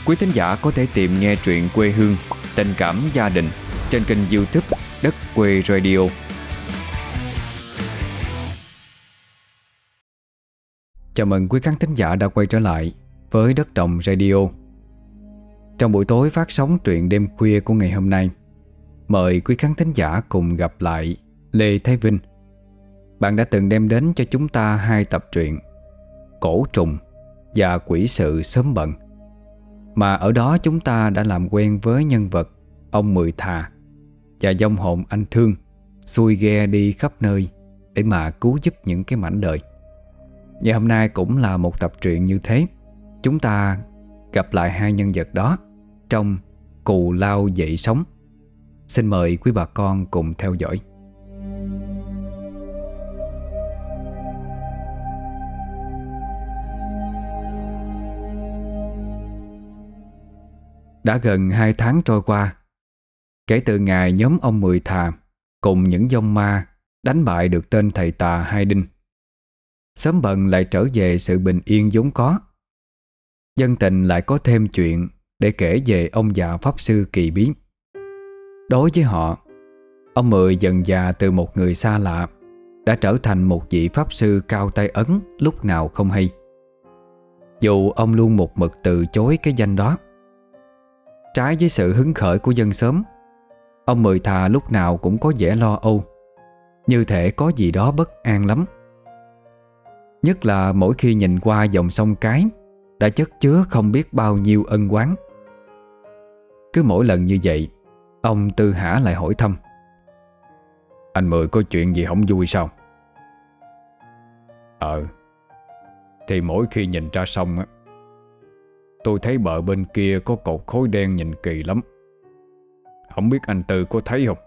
Quý thính giả có thể tìm nghe truyện quê hương, tình cảm gia đình trên kênh YouTube Đất Quê Radio. Chào mừng quý khán thính giả đã quay trở lại với Đất Đồng Radio. Trong buổi tối phát sóng truyện đêm khuya của ngày hôm nay, mời quý khán thính giả cùng gặp lại Lê Thái Vinh. Bạn đã từng đem đến cho chúng ta 2 tập truyện Cổ Trùng và Quỷ Sự Sớm Bận, mà ở đó chúng ta đã làm quen với nhân vật ông Mười Thà và vong hồn anh Thương xuôi ghe đi khắp nơi để mà cứu giúp những cái mảnh đời. Và hôm nay cũng là một tập truyện như thế. Chúng ta gặp lại 2 nhân vật đó trong Cù Lao Dậy Sống. Xin mời quý bà con cùng theo dõi. Đã gần 2 tháng trôi qua kể từ ngày nhóm ông Mười Thà cùng những vong ma đánh bại được tên thầy tà Hai Đinh. Sớm Bận lại trở về sự bình yên vốn có. Dân tình lại có thêm chuyện để kể về ông già pháp sư kỳ bí. Đối với họ, ông Mười dần già từ một người xa lạ đã trở thành một vị pháp sư cao tay ấn lúc nào không hay, dù ông luôn một mực từ chối cái danh đó. Trái với sự hứng khởi của dân xóm, ông Mười Thà lúc nào cũng có vẻ lo âu, như thể có gì đó bất an lắm. Nhất là mỗi khi nhìn qua dòng sông Cái đã chất chứa không biết bao nhiêu ân oán. Cứ mỗi lần như vậy, ông Tư Hả lại hỏi thăm: "Anh Mười có chuyện gì không vui sao?" Thì mỗi khi nhìn ra sông á, tôi thấy bờ bên kia có cột khối đen nhìn kỳ lắm. Không biết anh Tư có thấy không?"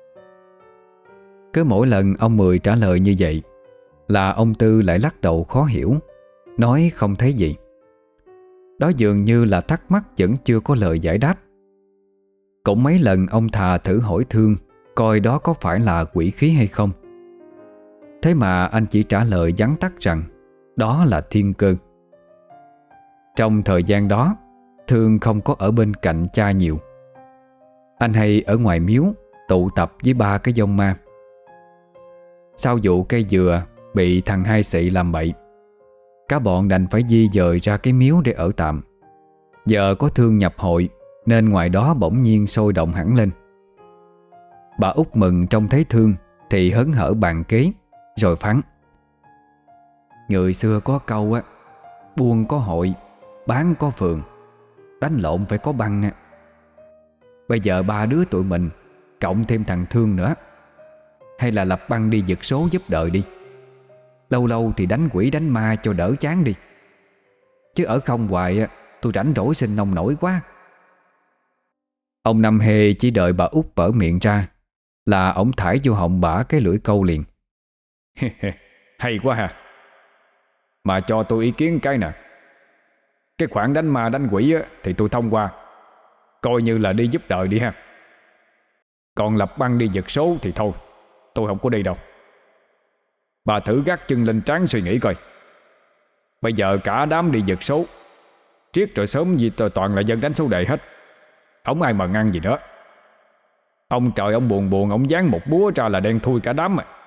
Cứ mỗi lần ông Mười trả lời như vậy là ông Tư lại lắc đầu khó hiểu, nói không thấy gì. Đó dường như là thắc mắc vẫn chưa có lời giải đáp. Cũng mấy lần ông Thà thử hỏi Thương coi đó có phải là quỷ khí hay không. Thế mà anh chỉ trả lời vắn tắt rằng đó là thiên cơ. Trong thời gian đó, Thương không có ở bên cạnh cha nhiều. Anh hay ở ngoài miếu tụ tập với 3 cái vong ma. Sau vụ cây dừa bị thằng Hai Xị làm bậy, cả bọn đành phải di dời ra cái miếu để ở tạm. Giờ có Thương nhập hội nên ngoài đó bỗng nhiên sôi động hẳn lên. Bà Út mừng trông thấy Thương thì hớn hở bàn kế, rồi phán: "Người xưa có câu á, buôn có hội, bán có phường, đánh lộn phải có băng á. Bây giờ 3 đứa tụi mình cộng thêm thằng Thương nữa, hay là lập băng đi giật số giúp đời đi. Lâu lâu thì đánh quỷ đánh ma cho đỡ chán đi. Chứ ở không hoài á, tôi rảnh rỗi sinh nông nổi quá." Ông Năm Hê chỉ đợi bà Út bở miệng ra là ổng thải vô họng bả cái lưỡi câu liền: "Hay quá ha. Mà cho tôi ý kiến cái nè. Cái khoản đánh ma đánh quỷ á, thì tôi thông qua, coi như là đi giúp đời đi ha. Còn lập băng đi giật số thì thôi, tôi không có đi đâu. Bà thử gác chân lên trán suy nghĩ coi. Bây giờ cả đám đi giật số, triết rồi sớm gì toàn là dân đánh số đề hết, không ai mà ngăn gì nữa. Ông trời ông buồn buồn, ông giáng một búa ra là đen thui cả đám à."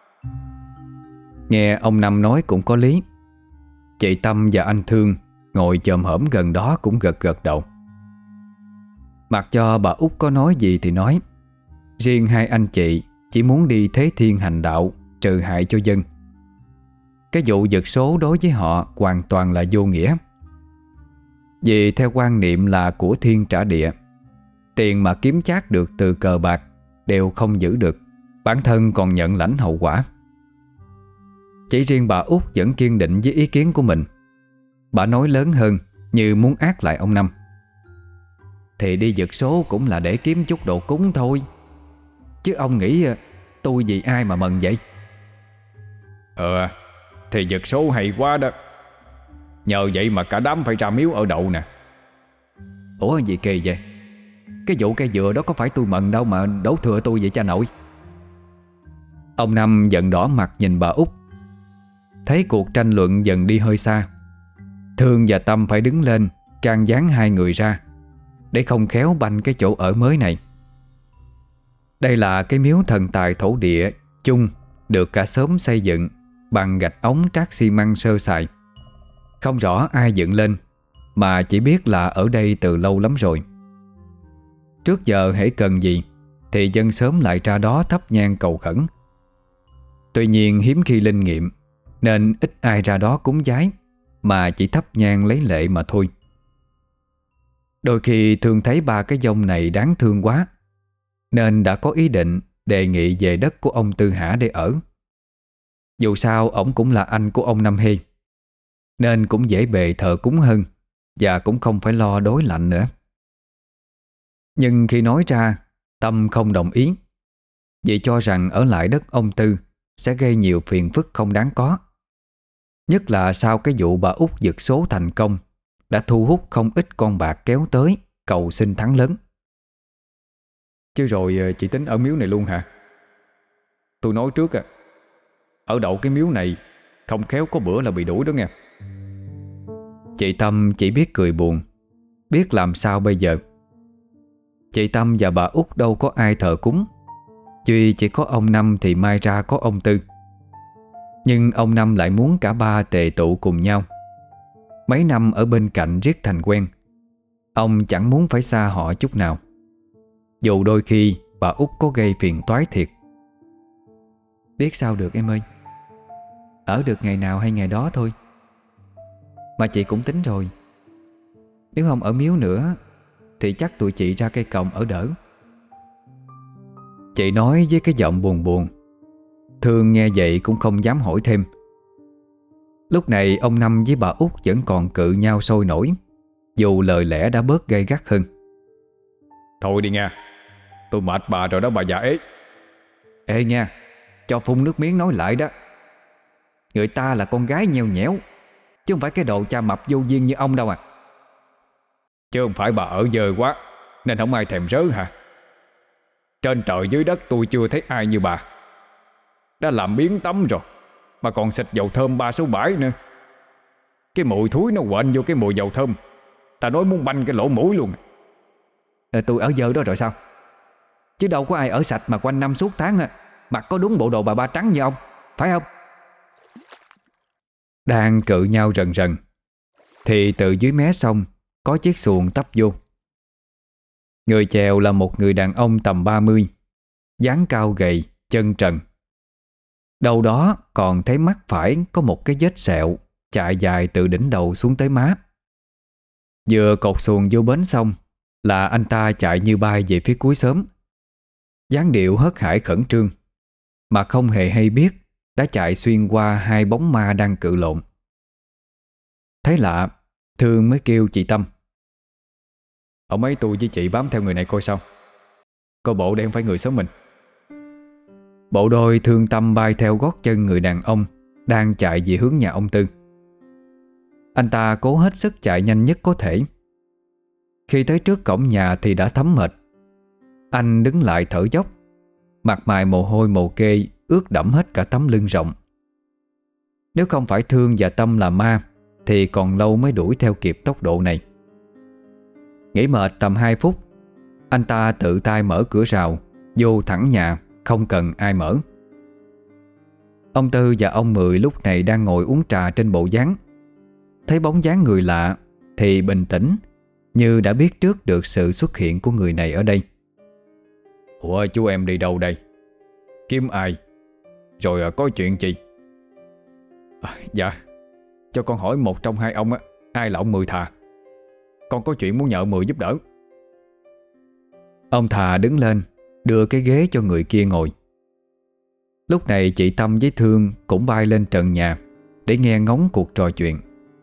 Nghe ông Năm nói cũng có lý. Chị Tâm và anh Thương ngồi chồm hổm gần đó cũng gật gật đầu. Mặc cho bà Út có nói gì thì nói, riêng 2 anh chị chỉ muốn đi thế thiên hành đạo, trừ hại cho dân. Cái vụ giật số đối với họ hoàn toàn là vô nghĩa. Vì theo quan niệm là của thiên trả địa, tiền mà kiếm chác được từ cờ bạc đều không giữ được, bản thân còn nhận lãnh hậu quả. Chỉ riêng bà Út vẫn kiên định với ý kiến của mình. Bà nói lớn hơn như muốn ác lại ông Năm: "Thì đi giật số cũng là để kiếm chút đồ cúng thôi. Chứ ông nghĩ tôi vì ai mà mừng vậy?" Thì giật số hay quá đó. Nhờ vậy mà cả đám phải ra miếu ở đậu nè." "Ủa gì kỳ vậy? Cái vụ cây dừa đó có phải tôi mận đâu mà đổ thừa tôi vậy cha nội?" Ông Năm giận đỏ mặt nhìn bà Út. Thấy cuộc tranh luận dần đi hơi xa, Thương và Tâm phải đứng lên can gián hai người ra để không khéo banh cái chỗ ở mới này. Đây là cái miếu thần tài thổ địa chung, được cả xóm xây dựng bằng gạch ống trát xi măng sơ sài. Không rõ ai dựng lên, mà chỉ biết là ở đây từ lâu lắm rồi. Trước giờ hễ cần gì thì dân xóm lại ra đó thắp nhang cầu khẩn. Tuy nhiên hiếm khi linh nghiệm, nên ít ai ra đó cúng vái, mà chỉ thắp nhang lấy lệ mà thôi. Đôi khi Thương thấy ba cái dông này đáng thương quá, nên đã có ý định đề nghị về đất của ông Tư Hả để ở. Dù sao ổng cũng là anh của ông Năm Hê, nên cũng dễ bề thờ cúng hơn, và cũng không phải lo đối lạnh nữa. Nhưng khi nói ra, Tâm không đồng ý, vì cho rằng ở lại đất ông Tư sẽ gây nhiều phiền phức không đáng có. Nhất là sau cái vụ bà Út giật số thành công đã thu hút không ít con bạc kéo tới cầu xin thắng lớn. Chứ rồi chị tính ở miếu này luôn hả? Tôi nói trước ở đậu cái miếu này không khéo có bữa là bị đuổi đó nghe. Chị Tâm chỉ biết cười buồn, biết làm sao bây giờ. Chị Tâm và bà Út đâu có ai thờ cúng, duy chỉ có ông Năm thì mai ra có ông Tư. Nhưng ông Năm lại muốn cả ba tề tụ cùng nhau. Mấy năm ở bên cạnh riết thành quen, ông chẳng muốn phải xa họ chút nào, dù đôi khi bà Út có gây phiền toái thiệt. Biết sao được em ơi, ở được ngày nào hay ngày đó thôi. Mà chị cũng tính rồi, nếu không ở miếu nữa thì chắc tụi chị ra cây còng ở đỡ. Chị nói với cái giọng buồn buồn. Thương nghe vậy cũng không dám hỏi thêm. Lúc này ông Năm với bà Út vẫn còn cự nhau sôi nổi, dù lời lẽ đã bớt gay gắt hơn. Thôi đi nha, tôi mệt bà rồi đó bà già ế. Ê nha, cho phun nước miếng nói lại đó. Người ta là con gái nheo nhẽo, chứ không phải cái đồ cha mập vô duyên như ông đâu à. Chứ không phải bà ở dơ quá nên không ai thèm rớ hả? Trên trời dưới đất tôi chưa thấy ai như bà. Đã làm biến tắm rồi mà còn xịt dầu thơm 367 nữa. Cái mùi thúi nó quện vô cái mùi dầu thơm, ta nói muốn banh cái lỗ mũi luôn. Tôi ở dơ đó rồi sao? Chứ đâu có ai ở sạch mà quanh năm suốt tháng mặc có đúng bộ đồ bà ba trắng như ông, phải không? Đang cự nhau rần rần thì từ dưới mé sông có chiếc xuồng tấp vô. Người chèo là một người đàn ông tầm 30, dáng cao gầy, chân trần. Đầu đó còn thấy mắt phải có một cái vết sẹo chạy dài từ đỉnh đầu xuống tới má. Vừa cột xuồng vô bến sông là anh ta chạy như bay về phía cuối xóm, dáng điệu hớt hải khẩn trương, mà không hề hay biết đã chạy xuyên qua hai bóng ma đang cự lộn. Thấy lạ, Thương mới kêu chị Tâm. Ông ấy tôi với chị bám theo người này coi sao, coi bộ đây không phải người xóm mình. Bộ đôi Thương Tâm bay theo gót chân người đàn ông đang chạy về hướng nhà ông Tư. Anh ta cố hết sức chạy nhanh nhất có thể. Khi tới trước cổng nhà thì đã thấm mệt. Anh đứng lại thở dốc, mặt mày mồ hôi mồ kê ướt đẫm hết cả tấm lưng rộng. Nếu không phải Thương và Tâm là ma thì còn lâu mới đuổi theo kịp tốc độ này. Nghỉ mệt tầm 2 phút, anh ta tự tay mở cửa rào vô thẳng nhà, không cần ai mở. Ông Tư và ông Mười lúc này đang ngồi uống trà trên bộ gián. Thấy bóng dáng người lạ thì bình tĩnh, như đã biết trước được sự xuất hiện của người này ở đây. Ủa chú em đi đâu đây? Kiếm ai? Rồi có chuyện gì? Dạ, cho con hỏi một trong hai ông ai là ông Mười Thà? Con có chuyện muốn nhờ Mười giúp đỡ. Ông Thà đứng lên đưa cái ghế cho người kia ngồi. Lúc này chị Tâm với Thương cũng bay lên trần nhà để nghe ngóng cuộc trò chuyện.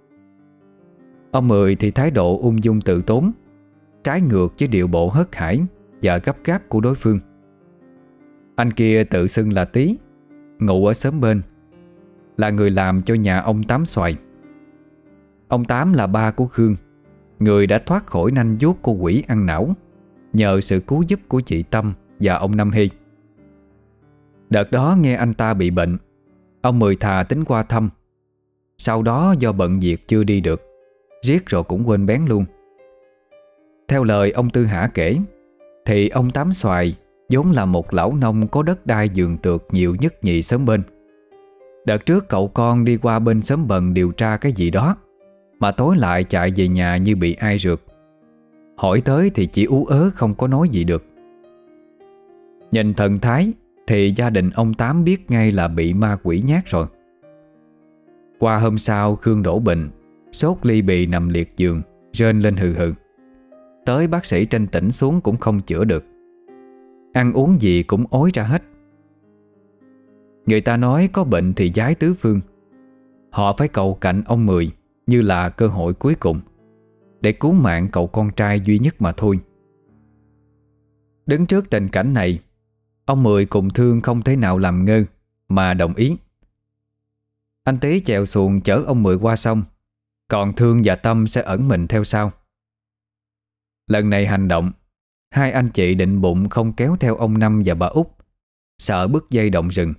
Ông Mười thì thái độ ung dung tự tốn, trái ngược với điệu bộ hớt hải và gấp gáp của đối phương. Anh kia tự xưng là Tý, ngụ ở xóm bên, là người làm cho nhà ông Tám Xoài. Ông Tám là ba của Khương, người đã thoát khỏi nanh vuốt của quỷ ăn não nhờ sự cứu giúp của chị Tâm và ông Năm Hy. Đợt đó nghe anh ta bị bệnh, ông Mười Thà tính qua thăm. Sau đó do bận việc chưa đi được, riết rồi cũng quên bén luôn. Theo lời ông Tư Hả kể thì ông Tám Xoài vốn là một lão nông có đất đai vườn tược nhiều nhất nhì xóm bên. Đợt trước cậu con đi qua bên xóm Bần điều tra cái gì đó, mà tối lại chạy về nhà như bị ai rượt. Hỏi tới thì chỉ ú ớ không có nói gì được. Nhìn thần thái thì gia đình ông Tám biết ngay là bị ma quỷ nhát rồi. Qua hôm sau Khương đổ bệnh, sốt ly bì nằm liệt giường, rên lên hừ hừ. Tới bác sĩ trên tỉnh xuống cũng không chữa được. Ăn uống gì cũng ói ra hết. Người ta nói có bệnh thì giái tứ phương. Họ phải cầu cạnh ông Mười như là cơ hội cuối cùng để cứu mạng cậu con trai duy nhất mà thôi. Đứng trước tình cảnh này, ông Mười cùng Thương không thể nào làm ngơ mà đồng ý. Anh Tý chèo xuồng chở ông Mười qua sông, còn Thương và Tâm sẽ ẩn mình theo sau. Lần này hành động, hai anh chị định bụng không kéo theo ông Năm và bà Út, sợ bứt dây động rừng.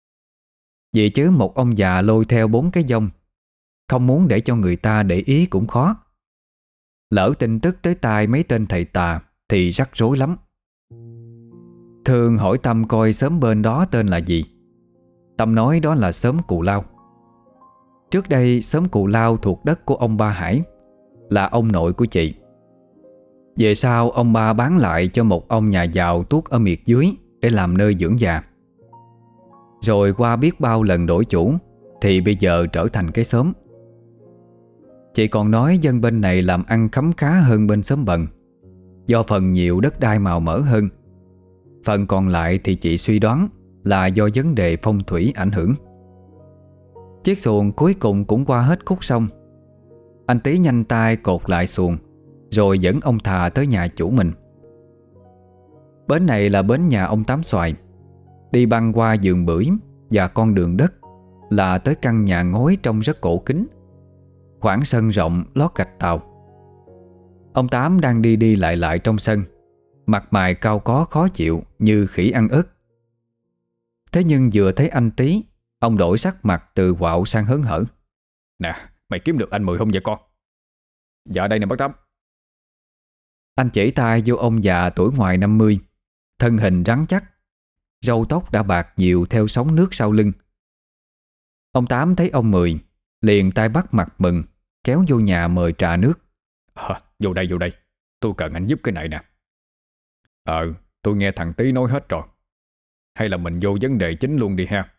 Vì chứ một ông già lôi theo 4 cái dông, không muốn để cho người ta để ý cũng khó. Lỡ tin tức tới tai mấy tên thầy tà thì rắc rối lắm. Thương hỏi Tâm coi xóm bên đó tên là gì. Tâm nói đó là xóm Cù Lao. Trước đây xóm Cù Lao thuộc đất của ông Ba Hải, là ông nội của chị. Về sau ông ba bán lại cho một ông nhà giàu tuốt ở miệt dưới để làm nơi dưỡng già. Rồi qua biết bao lần đổi chủ thì bây giờ trở thành cái xóm. Chị còn nói dân bên này làm ăn khấm khá hơn bên xóm Bần, do phần nhiều đất đai màu mỡ hơn. Phần còn lại thì chị suy đoán là do vấn đề phong thủy ảnh hưởng. Chiếc xuồng cuối cùng cũng qua hết khúc sông. Anh Tý nhanh tay cột lại xuồng, rồi dẫn ông Thà tới nhà chủ mình. Bến này là bến nhà ông Tám Xoài. Đi băng qua vườn bưởi và con đường đất là tới căn nhà ngói trông rất cổ kính. Khoảng sân rộng lót gạch tàu. Ông Tám đang đi đi lại lại trong sân, mặt mày cau có khó chịu như khỉ ăn ớt. Thế nhưng vừa thấy anh Tý, ông đổi sắc mặt từ quạo sang hớn hở. Nè, mày kiếm được anh Mười không vậy con? Dạ đây nè bác Tám. Anh chỉ tay vô ông già tuổi ngoài 50, thân hình rắn chắc, râu tóc đã bạc nhiều theo sóng nước sau lưng. Ông Tám thấy ông Mười liền tay bắt mặt mừng, kéo vô nhà mời trà nước. Vô đây vô đây, tôi cần anh giúp cái này nè. Tôi nghe thằng Tý nói hết rồi. Hay là mình vô vấn đề chính luôn đi ha.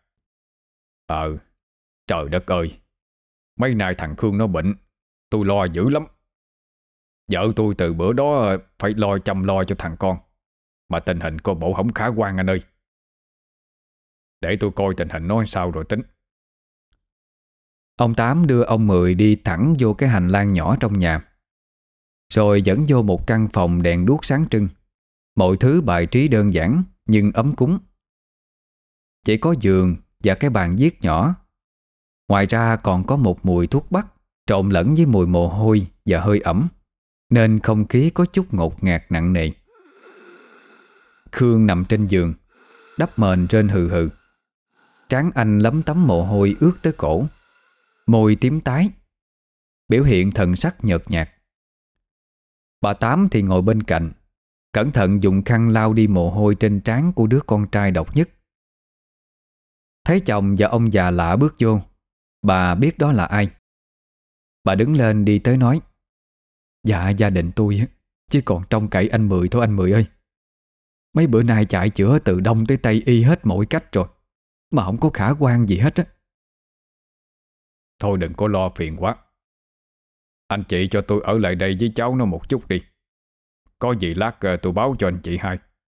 Trời đất ơi, mấy nay thằng Khương nó bệnh, tôi lo dữ lắm. Vợ tôi từ bữa đó phải chăm lo cho thằng con, mà tình hình cô bộ không khả quan anh ơi. Để tôi coi tình hình nó sao rồi tính. Ông Tám đưa ông Mười đi thẳng vô cái hành lang nhỏ trong nhà, rồi dẫn vô một căn phòng đèn đuốc sáng trưng. Mọi thứ bài trí đơn giản nhưng ấm cúng. Chỉ có giường và cái bàn viết nhỏ. Ngoài ra còn có một mùi thuốc bắc trộn lẫn với mùi mồ hôi và hơi ẩm, nên không khí có chút ngột ngạt nặng nề. Khương nằm trên giường, đắp mền trên hừ hừ. Trán anh lấm tấm mồ hôi ướt tới cổ, môi tím tái, biểu hiện thần sắc nhợt nhạt. Bà Tám thì ngồi bên cạnh, cẩn thận dùng khăn lau đi mồ hôi trên trán của đứa con trai độc nhất. Thấy chồng và ông già lạ bước vô, bà biết đó là ai. Bà đứng lên đi tới nói: Dạ gia đình tôi chứ còn trông cậy anh Mười thôi anh Mười ơi. Mấy bữa nay chạy chữa từ đông tới tây y hết mọi cách rồi, mà không có khả quan gì hết á. Thôi đừng có lo phiền quá. Anh chị cho tôi ở lại đây với cháu nó một chút đi. Có gì lát tôi báo cho anh chị hay.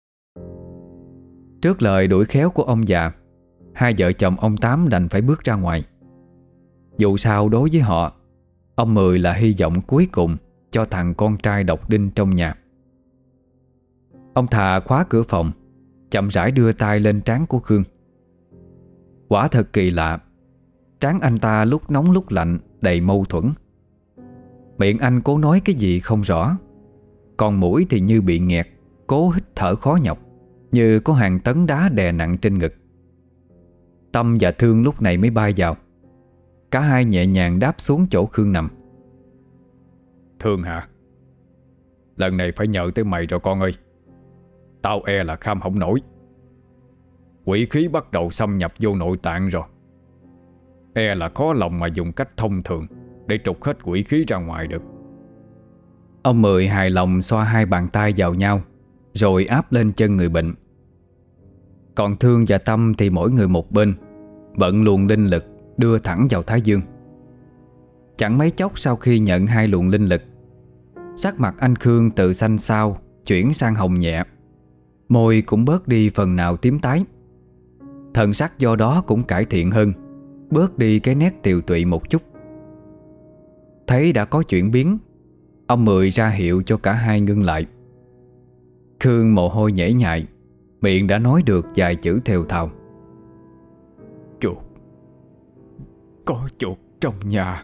Trước lời đuổi khéo của ông già, hai vợ chồng ông Tám đành phải bước ra ngoài. Dù sao đối với họ, ông Mười là hy vọng cuối cùng cho thằng con trai độc đinh trong nhà. Ông Thà khóa cửa phòng, chậm rãi đưa tay lên trán của Khương. Quả thật kỳ lạ, trán anh ta lúc nóng lúc lạnh, đầy mâu thuẫn. Miệng anh cố nói cái gì không rõ, còn mũi thì như bị nghẹt, cố hít thở khó nhọc, như có hàng tấn đá đè nặng trên ngực. Tâm và Thương lúc này mới bay vào. Cả hai nhẹ nhàng đáp xuống chỗ Khương nằm. Thương hả? Lần này phải nhờ tới mày rồi con ơi. Tao e là kham không nổi. Quỷ khí bắt đầu xâm nhập vô nội tạng rồi. E là khó lòng mà dùng cách thông thường để trục hết quỷ khí ra ngoài được. Ông Mười hài lòng xoa hai bàn tay vào nhau, rồi áp lên chân người bệnh. Còn Thương và Tâm thì mỗi người một bên, vận luồng linh lực đưa thẳng vào thái dương. Chẳng mấy chốc sau khi nhận hai luồng linh lực, sắc mặt anh Khương từ xanh xao chuyển sang hồng nhẹ, môi cũng bớt đi phần nào tím tái. Thần sắc do đó cũng cải thiện hơn, bớt đi cái nét tiều tụy một chút. Thấy đã có chuyển biến, ông Mười ra hiệu cho cả hai ngưng lại. Khương mồ hôi nhễ nhại, miệng đã nói được vài chữ thều thào. Chuột. Có chuột trong nhà.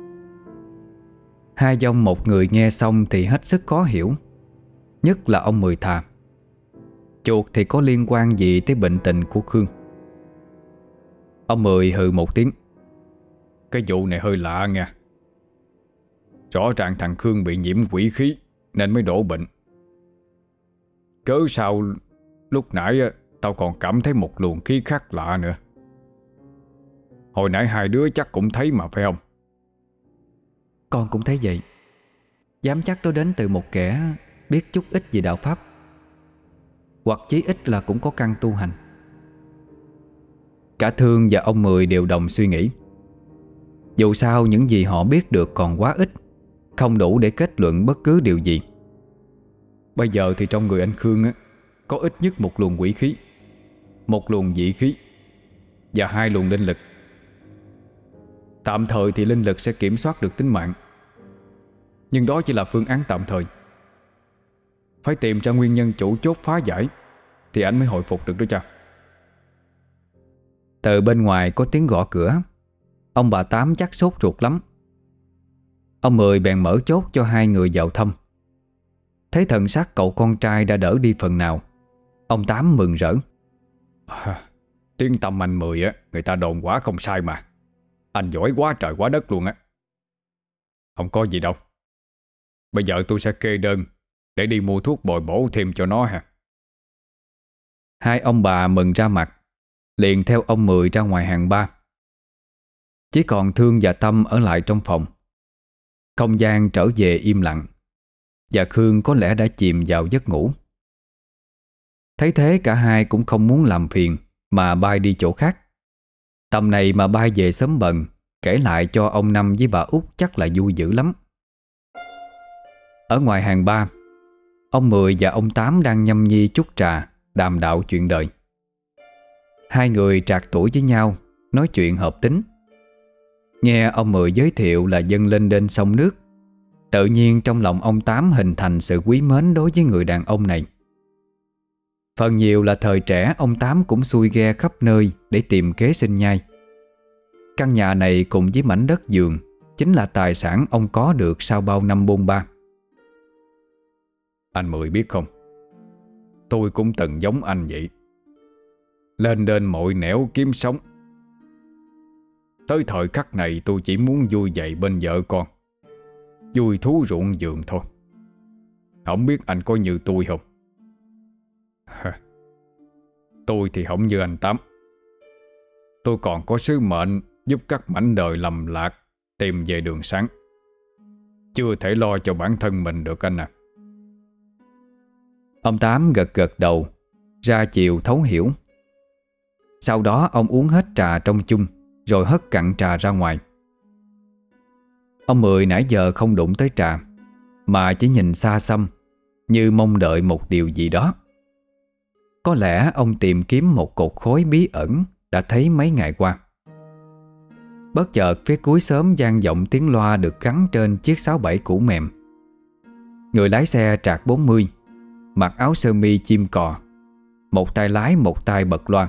Hai dòng một người nghe xong thì hết sức khó hiểu, nhất là ông Mười thà. Chuột thì có liên quan gì tới bệnh tình của Khương? Ông Mười hừ một tiếng. Cái vụ này hơi lạ nha. Rõ ràng thằng Khương bị nhiễm quỷ khí nên mới đổ bệnh. Cớ sao lúc nãy tao còn cảm thấy một luồng khí khác lạ nữa. Hồi nãy hai đứa chắc cũng thấy mà phải không? Con cũng thấy vậy. Dám chắc đó đến từ một kẻ biết chút ít về đạo pháp, hoặc chí ít là cũng có căn tu hành. Cả Thương và ông Mười đều đồng suy nghĩ. Dù sao những gì họ biết được còn quá ít, không đủ để kết luận bất cứ điều gì. Bây giờ thì trong người anh Khương có ít nhất một luồng quỷ khí, một luồng dị khí và hai luồng linh lực. Tạm thời thì linh lực sẽ kiểm soát được tính mạng, nhưng đó chỉ là phương án tạm thời. Phải tìm ra nguyên nhân chủ chốt phá giải thì anh mới hồi phục được đó cha. Từ bên ngoài có tiếng gõ cửa. Ông bà Tám chắc sốt ruột lắm. Ông Mười bèn mở chốt cho hai người vào thăm. Thấy thần sắc cậu con trai đã đỡ đi phần nào, ông Tám mừng rỡ. Tiếng tăm anh Mười người ta đồn quá không sai mà. Anh giỏi quá trời quá đất luôn á. Không có gì đâu. Bây giờ tôi sẽ kê đơn để đi mua thuốc bồi bổ thêm cho nó ha. Hai ông bà mừng ra mặt, liền theo ông Mười ra ngoài hàng ba. Chỉ còn Thương và Tâm ở lại trong phòng. Không gian trở về im lặng, và Khương có lẽ đã chìm vào giấc ngủ. Thấy thế cả hai cũng không muốn làm phiền mà bay đi chỗ khác. Tầm này mà bay về sớm bần, kể lại cho ông Năm với bà Út chắc là vui dữ lắm. Ở ngoài hàng ba, ông Mười và ông Tám đang nhâm nhi chút trà, đàm đạo chuyện đời. Hai người trạc tuổi với nhau, nói chuyện hợp tính. Nghe ông Mười giới thiệu là dâng lên đên sông nước, tự nhiên trong lòng ông Tám hình thành sự quý mến đối với người đàn ông này. Phần nhiều là thời trẻ ông Tám cũng xuôi ghe khắp nơi để tìm kế sinh nhai. Căn nhà này cùng với mảnh đất vườn chính là tài sản ông có được sau bao năm bôn ba. Anh Mười biết không, tôi cũng từng giống anh vậy, lên đên mọi nẻo kiếm sống. Tới thời khắc này tôi chỉ muốn vui vậy bên vợ con, vui thú ruộng vườn thôi. Không biết anh có như tôi không? Tôi thì không như anh Tám. Tôi còn có sứ mệnh giúp các mảnh đời lầm lạc tìm về đường sáng. Chưa thể lo cho bản thân mình được anh à. Ông Tám gật gật đầu, ra chiều thấu hiểu. Sau đó ông uống hết trà trong chung, rồi hất cạn trà ra ngoài. Ông Mười nãy giờ không đụng tới trà, mà chỉ nhìn xa xăm, như mong đợi một điều gì đó. Có lẽ ông tìm kiếm một cột khối bí ẩn đã thấy mấy ngày qua. Bất chợt phía cuối xóm vang vọng tiếng loa được gắn trên chiếc 67 cũ mềm. Người lái xe trạc 40, mặc áo sơ mi chim cò, một tay lái một tay bật loa.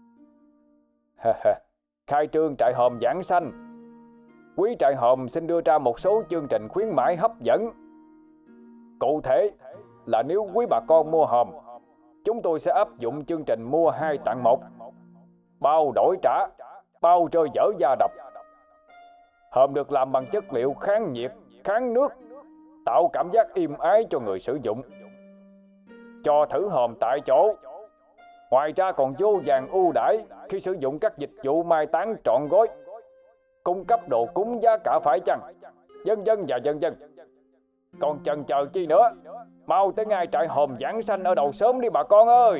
Khai trương trại hòm Giảng Sanh. Quý trại hòm xin đưa ra một số chương trình khuyến mãi hấp dẫn. Cụ thể là nếu quý bà con mua hòm, chúng tôi sẽ áp dụng chương trình mua 2 tặng 1, bao đổi trả, bao rơi vỡ da đập. Hòm được làm bằng chất liệu kháng nhiệt, kháng nước, tạo cảm giác êm ái cho người sử dụng. Cho thử hòm tại chỗ. Ngoài ra còn vô vàn ưu đãi khi sử dụng các dịch vụ mai táng trọn gói, cung cấp đồ cúng giá cả phải chăng, vân vân và vân vân. Còn chần chờ chi nữa, mau tới ngay trại hòm Giảng Sanh ở đầu xóm đi bà con ơi.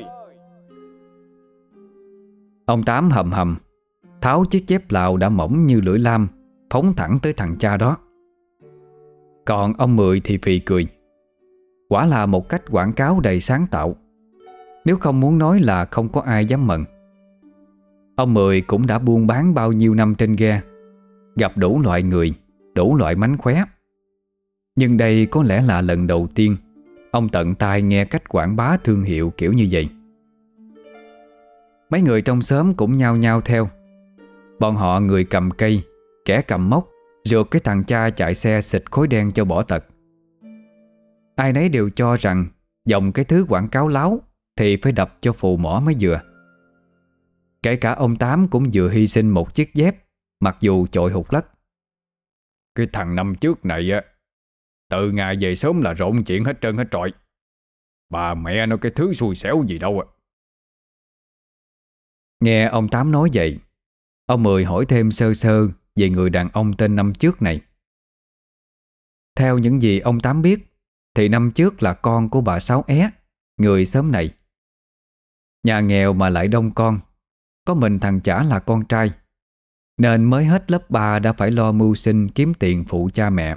Ông Tám hầm hầm tháo chiếc dép Lào đã mỏng như lưỡi lam, phóng thẳng tới thằng cha đó. Còn ông Mười thì phì cười. Quả là một cách quảng cáo đầy sáng tạo, nếu không muốn nói là không có ai dám mận. Ông Mười cũng đã buôn bán bao nhiêu năm trên ghe, gặp đủ loại người, đủ loại mánh khóe. Nhưng đây có lẽ là lần đầu tiên ông tận tai nghe cách quảng bá thương hiệu kiểu như vậy. Mấy người trong xóm cũng nhao nhao theo. Bọn họ người cầm cây, kẻ cầm móc, rượt cái thằng cha chạy xe xịt khói đen cho bỏ tật. Ai nấy đều cho rằng dòng cái thứ quảng cáo láo thì phải đập cho phù mỏ mới vừa. Kể cả ông Tám cũng vừa hy sinh một chiếc dép, mặc dù chội hụt lất. Cái thằng năm trước này á, từ ngày về sớm là rộn chuyện hết trơn hết trọi. Bà mẹ nó cái thứ xui xẻo gì đâu à. Nghe ông Tám nói vậy, ông Mười hỏi thêm sơ sơ về người đàn ông tên năm trước này. Theo những gì ông Tám biết thì năm trước là con của bà Sáu É, người xóm này. Nhà nghèo mà lại đông con, có mình thằng chả là con trai, nên mới hết lớp 3 đã phải lo mưu sinh kiếm tiền phụ cha mẹ.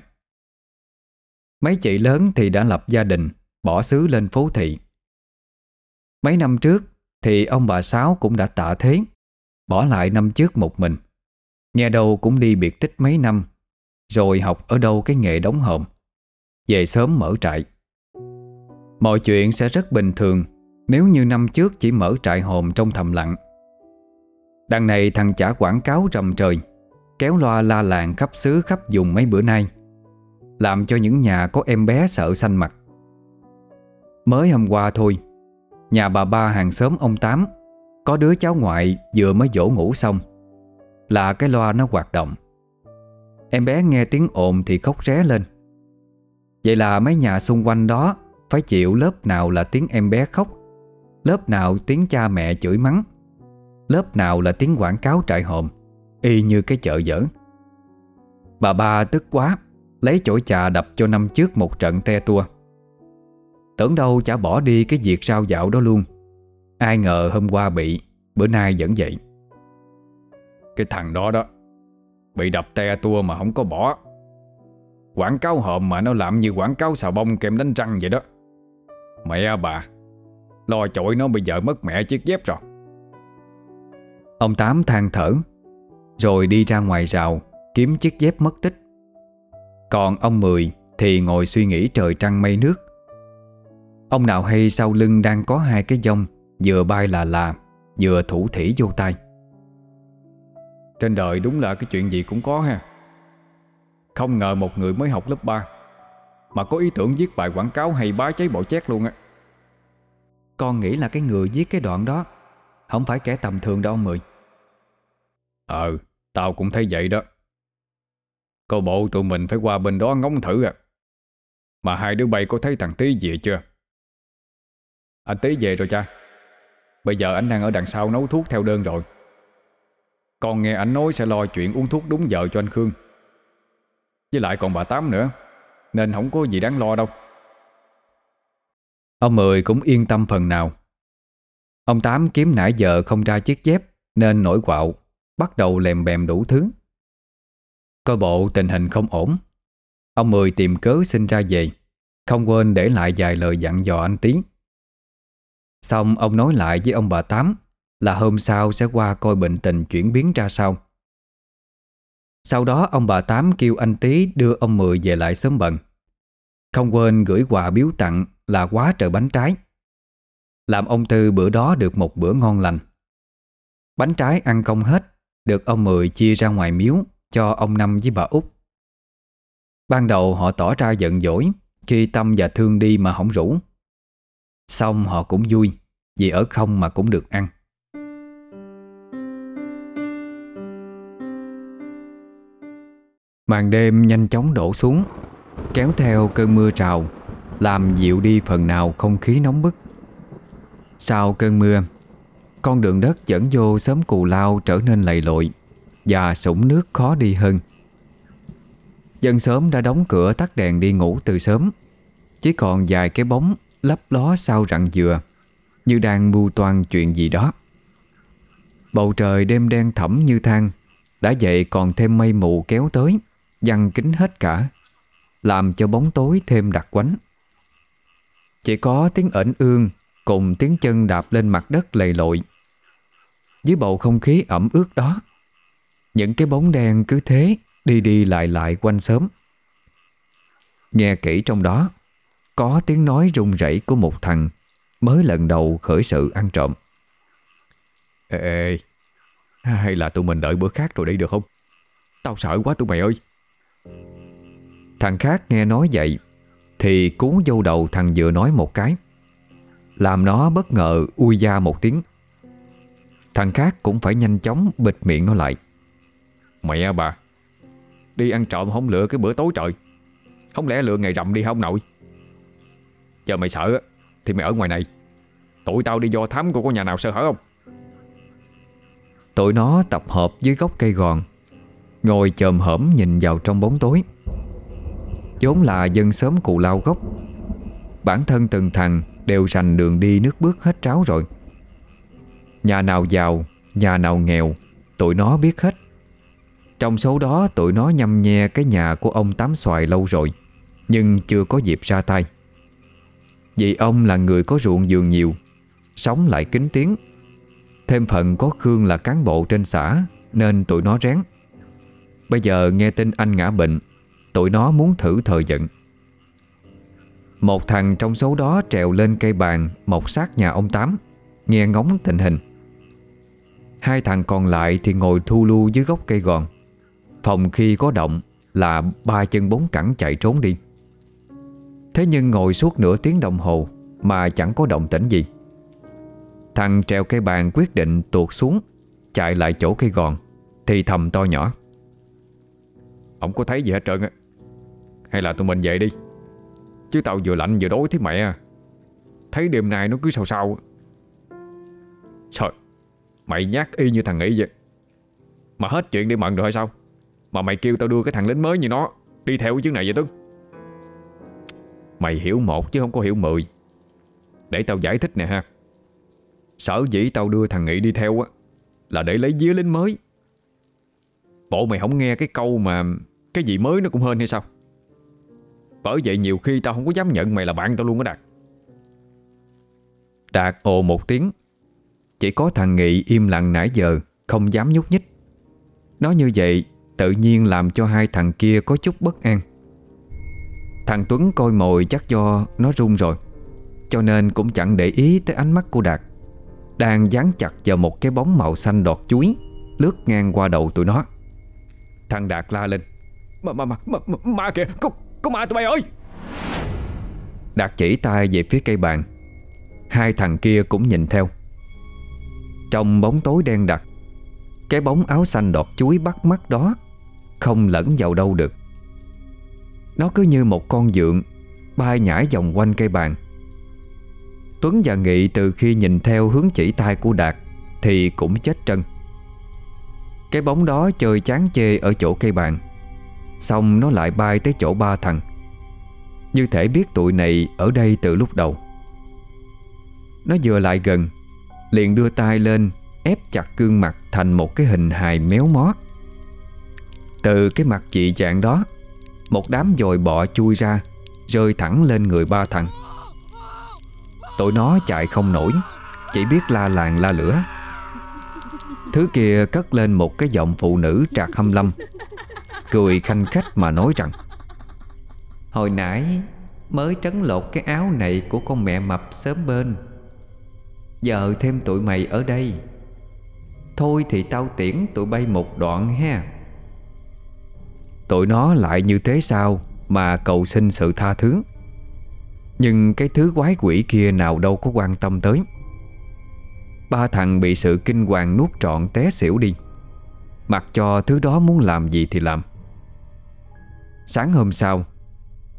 Mấy chị lớn thì đã lập gia đình, bỏ xứ lên phố thị. Mấy năm trước thì ông bà Sáu cũng đã tạ thế, bỏ lại năm trước một mình. Nghe đâu cũng đi biệt tích mấy năm, rồi học ở đâu cái nghề đóng hòm, về sớm mở trại. Mọi chuyện sẽ rất bình thường nếu như năm trước chỉ mở trại hòm trong thầm lặng. Đằng này thằng chả quảng cáo rầm trời, kéo loa la làng khắp xứ khắp vùng mấy bữa nay, làm cho những nhà có em bé sợ xanh mặt. Mới hôm qua thôi, nhà bà ba hàng xóm ông Tám có đứa cháu ngoại vừa mới dỗ ngủ xong, là cái loa nó hoạt động. Em bé nghe tiếng ồn thì khóc ré lên. Vậy là mấy nhà xung quanh đó phải chịu lớp nào là tiếng em bé khóc, lớp nào tiếng cha mẹ chửi mắng, lớp nào là tiếng quảng cáo trại hòm, y như cái chợ dở. Bà ba tức quá, lấy chổi chà đập cho năm trước một trận te tua. Tưởng đâu chả bỏ đi cái việc rao dạo đó luôn. Ai ngờ hôm qua bị, bữa nay vẫn vậy. Cái thằng đó đó, bị đập te tua mà không có bỏ. Quảng cáo hòm mà nó làm như quảng cáo xà bông kem đánh răng vậy đó. Mẹ bà, lo chổi nó bây giờ mất mẹ chiếc dép rồi. Ông Tám than thở, rồi đi ra ngoài rào kiếm chiếc dép mất tích. Còn ông Mười thì ngồi suy nghĩ trời trăng mây nước. Ông nào hay sau lưng đang có hai cái dông vừa bay là vừa thủ thỉ vô tai. Trên đời đúng là cái chuyện gì cũng có ha. Không ngờ một người mới học lớp 3 mà có ý tưởng viết bài quảng cáo hay bá cháy bộ chét luôn á. Con nghĩ là cái người viết cái đoạn đó không phải kẻ tầm thường đâu ông Mười. Tao cũng thấy vậy đó. Coi bộ tụi mình phải qua bên đó ngóng thử à. Mà hai đứa bay có thấy thằng Tí về chưa? Anh Tí về rồi cha. Bây giờ anh đang ở đằng sau nấu thuốc theo đơn rồi. Con nghe anh nói sẽ lo chuyện uống thuốc đúng giờ cho anh Khương. Với lại còn bà Tám nữa, nên không có gì đáng lo đâu. Ông Mười cũng yên tâm phần nào. Ông Tám kiếm nãy giờ không ra chiếc dép nên nổi quạo, bắt đầu lèm bèm đủ thứ. Coi bộ tình hình không ổn, ông Mười tìm cớ xin ra về, không quên để lại vài lời dặn dò anh Tí. Xong ông nói lại với ông bà Tám là hôm sau sẽ qua coi bệnh tình chuyển biến ra sao. Sau đó ông bà Tám kêu anh Tí đưa ông Mười về lại sớm bận. Không quên gửi quà biếu tặng là quá trời bánh trái, làm ông Tư bữa đó được một bữa ngon lành. Bánh trái ăn không hết, được ông Mười chia ra ngoài miếu cho ông Năm với bà Út. Ban đầu họ tỏ ra giận dỗi khi Tâm và Thương đi mà không rủ. Xong họ cũng vui, vì ở không mà cũng được ăn. Màn đêm nhanh chóng đổ xuống. kéo theo cơn mưa trào, làm dịu đi phần nào không khí nóng bức. Sau cơn mưa, con đường đất dẫn vô xóm Cù Lao trở nên lầy lội và sũng nước khó đi hơn. Dân xóm đã đóng cửa tắt đèn đi ngủ từ sớm, chỉ còn vài cái bóng lấp ló sau rặng dừa, như đang mưu toan chuyện gì đó. Bầu trời đêm đen thẫm như than, đã vậy còn thêm mây mù kéo tới, giăng kín hết cả, làm cho bóng tối thêm đặc quánh. Chỉ có tiếng ẩn ương cùng tiếng chân đạp lên mặt đất lầy lội. Dưới bầu không khí ẩm ướt đó, những cái bóng đen cứ thế đi đi lại lại quanh xóm. Nghe kỹ trong đó, có tiếng nói run rẩy của một thằng mới lần đầu khởi sự ăn trộm. Ê, hay là tụi mình đợi bữa khác rồi đi được không? Tao sợ quá tụi mày ơi. Thằng khác nghe nói vậy thì cú vô đầu thằng vừa nói một cái, làm nó bất ngờ ui da một tiếng. Thằng khác cũng phải nhanh chóng bịt miệng nó lại. Mẹ bà, đi ăn trộm không lựa cái bữa tối trời, không lẽ lựa ngày rằm đi không nội? Giờ mày sợ thì mày ở ngoài này, tụi tao đi do thám coi có nhà nào sơ hở không. Tụi nó tập hợp dưới gốc cây gòn, ngồi chồm hổm nhìn vào trong bóng tối. Vốn là dân xóm Cù Lao gốc, bản thân từng thằng đều rành đường đi nước bước hết tráo rồi. Nhà nào giàu, nhà nào nghèo, tụi nó biết hết. Trong số đó tụi nó nhăm nhe cái nhà của ông Tám Xoài lâu rồi, nhưng chưa có dịp ra tay. Vì ông là người có ruộng vườn nhiều, sống lại kín tiếng, thêm phần có Khương là cán bộ trên xã, nên tụi nó rén. Bây giờ nghe tin anh ngã bệnh, tụi nó muốn thử thời vận. Một thằng trong số đó trèo lên cây bàn mọc sát nhà ông Tám, nghe ngóng tình hình. Hai thằng còn lại thì ngồi thu lu dưới gốc cây gòn, phòng khi có động là ba chân bốn cẳng chạy trốn đi. Thế nhưng ngồi suốt nửa tiếng đồng hồ mà chẳng có động tĩnh gì. Thằng trèo cây bàn quyết định tuột xuống, chạy lại chỗ cây gòn, thì thầm to nhỏ: Không có thấy gì hết trơn á. Hay là tụi mình về đi, chứ tao vừa lạnh vừa đói thế mẹ. Thấy đêm nay nó cứ sao sao. Trời, mày nhát y như thằng nghĩ vậy. Mà hết chuyện đi mận rồi hay sao mà mày kêu tao đưa cái thằng lính mới như nó đi theo cái chuyến này vậy Tuấn? Mày hiểu một chứ không có hiểu 10. Để tao giải thích nè ha. Sở dĩ tao đưa thằng Nghị đi theo á là để lấy vía lính mới. Bộ mày không nghe cái câu mà cái gì mới nó cũng hên hay sao? Bởi vậy nhiều khi tao không có dám nhận mày là bạn tao luôn á Đạt. Đạt ồ một tiếng. Chỉ có thằng Nghị im lặng nãy giờ, không dám nhúc nhích. Nói như vậy tự nhiên làm cho hai thằng kia có chút bất an. Thằng Tuấn coi mồi chắc do nó run rồi, cho nên cũng chẳng để ý tới ánh mắt của Đạt, đang dán chặt vào một cái bóng màu xanh đọt chuối lướt ngang qua đầu tụi nó. Thằng Đạt la lên: Ma kìa, có ma tụi bay ơi! Đạt chỉ tay về phía cây bàn. Hai thằng kia cũng nhìn theo. Trong bóng tối đen đặc, cái bóng áo xanh đọt chuối bắt mắt đó không lẫn vào đâu được. Nó cứ như một con dượng bay nhảy vòng quanh cây bàn. Tuấn và Nghị từ khi nhìn theo hướng chỉ tay của Đạt thì cũng chết trân. Cái bóng đó chơi chán chê ở chỗ cây bàn, xong nó lại bay tới chỗ ba thằng, như thể biết tụi này ở đây từ lúc đầu. Nó vừa lại gần, liền đưa tay lên ép chặt gương mặt thành một cái hình hài méo mó. Từ cái mặt dị dạng đó, một đám dồi bọ chui ra, rơi thẳng lên người ba thằng. Tụi nó chạy không nổi, chỉ biết la làng la lửa. Thứ kia cất lên một cái giọng phụ nữ trạc hâm lâm, cười khanh khách mà nói rằng: Hồi nãy mới trấn lột cái áo này của con mẹ mập sớm bên, giờ thêm tụi mày ở đây, thôi thì tao tiễn tụi bay một đoạn ha. Tụi nó lại như thế sao mà cầu xin sự tha thứ. Nhưng cái thứ quái quỷ kia nào đâu có quan tâm tới. Ba thằng bị sự kinh hoàng nuốt trọn té xỉu đi, mặc cho thứ đó muốn làm gì thì làm. Sáng hôm sau,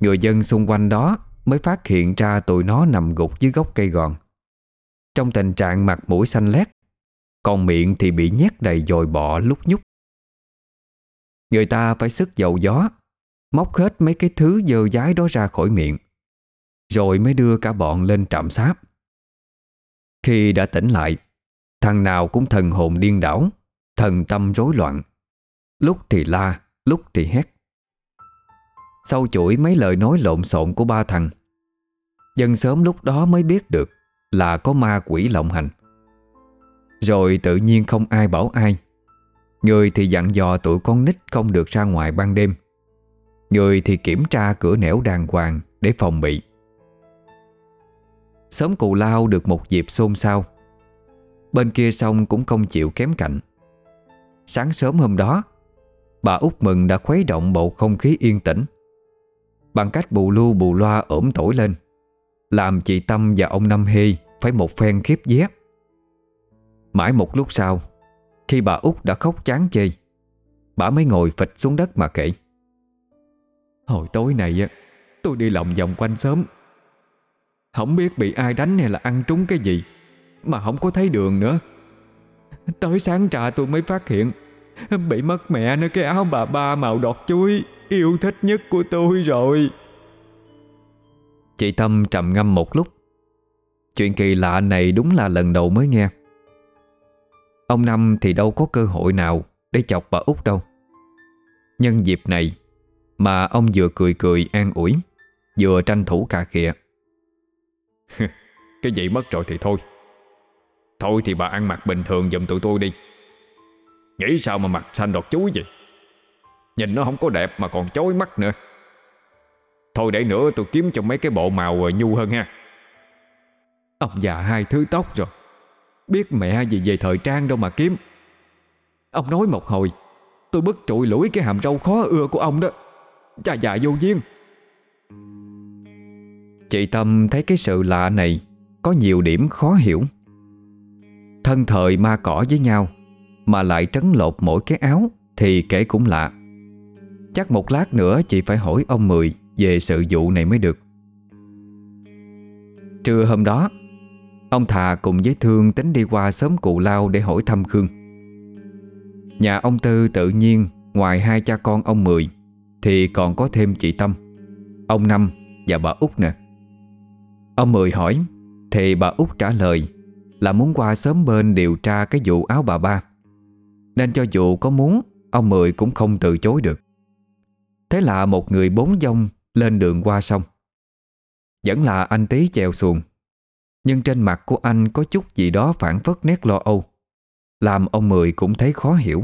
Người dân xung quanh đó mới phát hiện ra tụi nó nằm gục dưới gốc cây gòn, trong tình trạng mặt mũi xanh lét, còn miệng thì bị nhét đầy dồi bọ lúc nhúc. Người ta phải sức dầu gió, móc hết mấy cái thứ dơ dái đó ra khỏi miệng, rồi mới đưa cả bọn lên trạm xá. Khi đã tỉnh lại, thằng nào cũng thần hồn điên đảo, thần tâm rối loạn, lúc thì la, lúc thì hét. Sau chuỗi mấy lời nói lộn xộn của ba thằng, dân xóm lúc đó mới biết được là có ma quỷ lộng hành. Rồi tự nhiên không ai bảo ai. Người thì dặn dò tụi con nít không được ra ngoài ban đêm, người thì kiểm tra cửa nẻo đàng hoàng để phòng bị. Xóm Cù Lao được một dịp xôn xao. Bên kia sông cũng không chịu kém cạnh. Sáng sớm hôm đó, bà Út Mừng đã khuấy động bầu không khí yên tĩnh bằng cách bù lu bù loa ổm tỏi lên, làm chị Tâm và ông Năm Hê phải một phen khiếp vía. Mãi một lúc sau, khi bà Út đã khóc chán chê, bà mới ngồi phịch xuống đất mà kể: Hồi tối này tôi đi lòng vòng quanh xóm, không biết bị ai đánh hay là ăn trúng cái gì mà không có thấy đường nữa. Tới sáng trà tôi mới phát hiện bị mất mẹ nữa cái áo bà ba màu đọt chuối yêu thích nhất của tôi rồi. Chị Tâm trầm ngâm một lúc. Chuyện kỳ lạ này đúng là lần đầu mới nghe. Ông Năm thì đâu có cơ hội nào để chọc bà Út đâu. Nhân dịp này mà ông vừa cười cười an ủi, vừa tranh thủ cà khịa: Cái gì mất rồi thì thôi. Thôi thì bà ăn mặc bình thường giùm tụi tôi đi. Nghĩ sao mà mặt xanh đọt chuối vậy? Nhìn nó không có đẹp mà còn chói mắt nữa. Thôi để nữa tôi kiếm cho mấy cái bộ màu nhu hơn ha. Ông già hai thứ tóc rồi, biết mẹ gì về thời trang đâu mà kiếm. Ông nói một hồi, tôi bứt trụi lủi cái hàm râu khó ưa của ông đó. Chà dạ vô duyên. Chị Tâm thấy cái sự lạ này có nhiều điểm khó hiểu. Thân thời ma cỏ với nhau mà lại trấn lột mỗi cái áo thì kể cũng lạ. Chắc một lát nữa chị phải hỏi ông Mười về sự vụ này mới được. Trưa hôm đó, ông Thà cùng với Thương tính đi qua xóm Cù Lao để hỏi thăm Khương. Nhà ông Tư tự nhiên ngoài hai cha con ông Mười thì còn có thêm chị Tâm, ông Năm và bà Út nè. Ông Mười hỏi thì bà Út trả lời là muốn qua xóm bên điều tra cái vụ áo bà ba, nên cho dù có muốn, ông Mười cũng không từ chối được. Thế là một người bốn dông lên đường qua sông. Vẫn là anh Tý chèo xuồng, nhưng trên mặt của anh có chút gì đó phảng phất nét lo âu, làm ông Mười cũng thấy khó hiểu.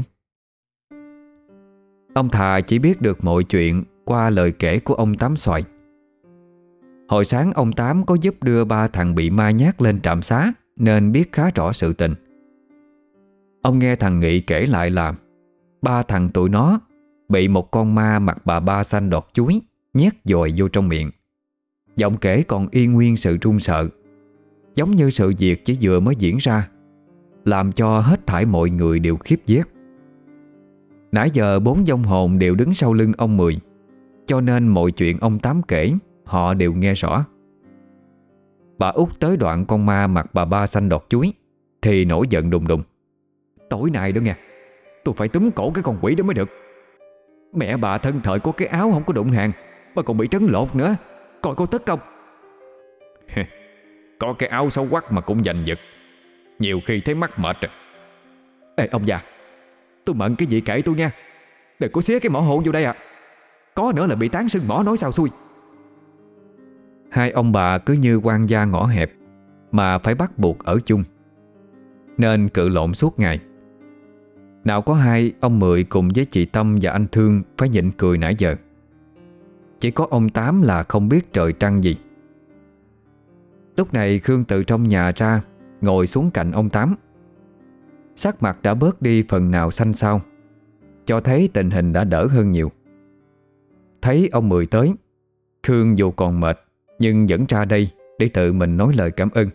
Ông Thà chỉ biết được mọi chuyện qua lời kể của ông Tám Xoài. Hồi sáng ông Tám có giúp đưa ba thằng bị ma nhát lên trạm xá nên biết khá rõ sự tình. Ông nghe thằng Nghị kể lại là ba thằng tụi nó bị một con ma mặc bà ba xanh đọt chuối nhét dồi vô trong miệng. Giọng kể còn y nguyên sự run sợ, giống như sự việc chỉ vừa mới diễn ra, làm cho hết thảy mọi người đều khiếp vía. Nãy giờ bốn vong hồn đều đứng sau lưng ông Mười, cho nên mọi chuyện ông Tám kể họ đều nghe rõ. Bà Út tới đoạn con ma mặc bà ba xanh đọt chuối thì nổi giận đùng đùng: Tối nay đó nghe, tôi phải túm cổ cái con quỷ đó mới được. Mẹ bà thân thời có cái áo không có đụng hàng mà còn bị trấn lột nữa, coi có tức không? Có cái áo xấu quắc mà cũng giành giật, nhiều khi thấy mắc mệt rồi. Ê ông già, tôi mận cái gì kể tôi nha, đừng có xía cái mỏ hồn vô đây à. Có nữa là bị tán sưng mỏ nói sao xuôi. Hai ông bà cứ như quan gia ngõ hẹp mà phải bắt buộc ở chung, nên cự lộn suốt ngày. Nào có hai ông Mười cùng với chị Tâm và anh Thương phải nhịn cười nãy giờ. Chỉ có ông Tám là không biết trời trăng gì. Lúc này Khương từ trong nhà ra, ngồi xuống cạnh ông Tám. Sắc mặt đã bớt đi phần nào xanh xao, cho thấy tình hình đã đỡ hơn nhiều. Thấy ông Mười tới, Khương dù còn mệt nhưng vẫn ra đây để tự mình nói lời cảm ơn.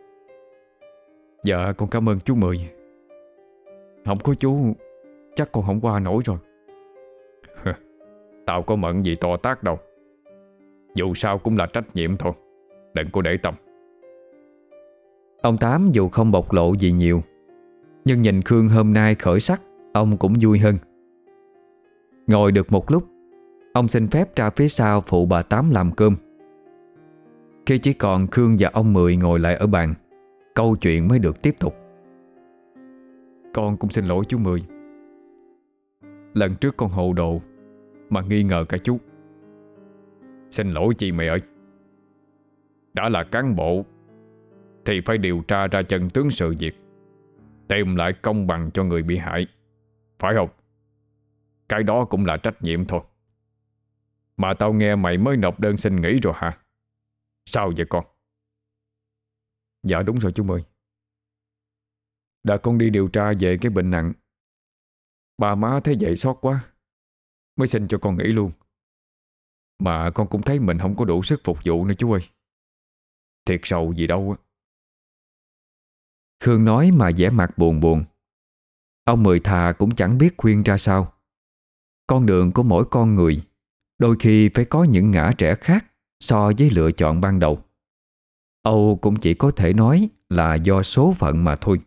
Dạ con cảm ơn chú Mười. Không có chú chắc con không qua nổi rồi. Tao có mận gì to tát đâu. Dù sao cũng là trách nhiệm thôi, đừng có để tâm. Ông Tám dù không bộc lộ gì nhiều, nhưng nhìn Khương hôm nay khởi sắc, ông cũng vui hơn. Ngồi được một lúc, ông xin phép ra phía sau phụ bà Tám làm cơm. Khi chỉ còn Khương và ông Mười ngồi lại ở bàn, câu chuyện mới được tiếp tục. Con cũng xin lỗi chú Mười. Lần trước con hồ đồ mà nghi ngờ cả chú. Xin lỗi chị mày ơi. Đã là cán bộ thì phải điều tra ra chân tướng sự việc, tìm lại công bằng cho người bị hại, phải không? Cái đó cũng là trách nhiệm thôi. Mà tao nghe mày mới nộp đơn xin nghỉ rồi hả? Sao vậy con? Dạ đúng rồi chú Mười. Đã con đi điều tra về cái bệnh nặng, ba má thấy vậy xót quá, mới xin cho con nghỉ luôn. Mà con cũng thấy mình không có đủ sức phục vụ nữa chú ơi. Thiệt sầu gì đâu á. Khương nói mà vẻ mặt buồn buồn. Ông Mười thà cũng chẳng biết khuyên ra sao. Con đường của mỗi con người đôi khi phải có những ngã rẽ khác so với lựa chọn ban đầu. Âu cũng chỉ có thể nói là do số phận mà thôi.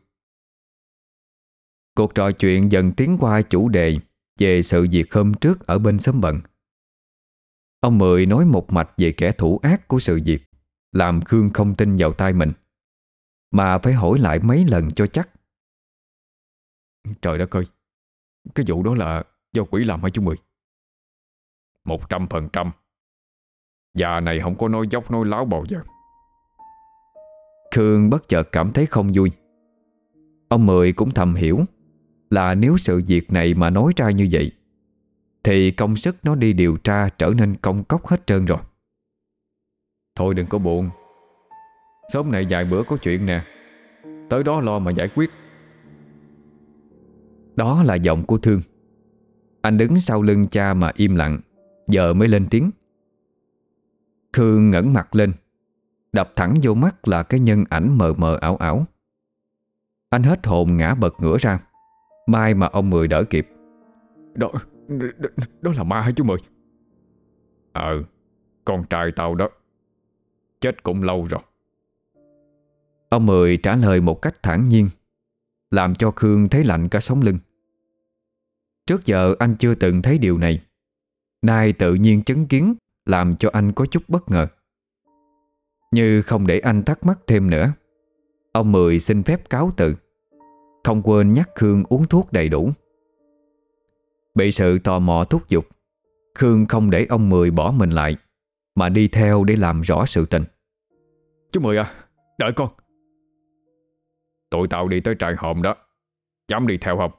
Cuộc trò chuyện dần tiến qua chủ đề về sự việc hôm trước ở bên xóm Bận. Ông Mười nói một mạch về kẻ thủ ác của sự việc, làm Khương không tin vào tai mình, mà phải hỏi lại mấy lần cho chắc. Trời đất ơi, cái vụ đó là do quỷ làm hả chú Mười? 100%. Già này không có nói dốc nói láo bao giờ. Khương bất chợt cảm thấy không vui. Ông Mười cũng thầm hiểu là nếu sự việc này mà nói ra như vậy thì công sức nó đi điều tra trở nên công cốc hết trơn rồi. Thôi đừng có buồn. Sớm này vài bữa có chuyện nè, tới đó lo mà giải quyết. Đó là giọng của Thương. Anh đứng sau lưng cha mà im lặng, giờ mới lên tiếng. Khương ngẩng mặt lên, đập thẳng vô mắt là cái nhân ảnh mờ mờ ảo ảo. Anh hết hồn ngã bật ngửa ra, may mà ông Mười đỡ kịp. Đó là ma hả chú Mười? Con trai tao đó. Chết cũng lâu rồi. Ông Mười trả lời một cách thản nhiên, làm cho Khương thấy lạnh cả sống lưng. Trước giờ anh chưa từng thấy điều này, nay tự nhiên chứng kiến làm cho anh có chút bất ngờ. Như không để anh thắc mắc thêm nữa, ông Mười xin phép cáo từ, không quên nhắc Khương uống thuốc đầy đủ. Bị sự tò mò thúc giục, Khương không để ông Mười bỏ mình lại, mà đi theo để làm rõ sự tình. Chú Mười à, đợi con. Tụi tao đi tới trại hòm đó, dám đi theo không?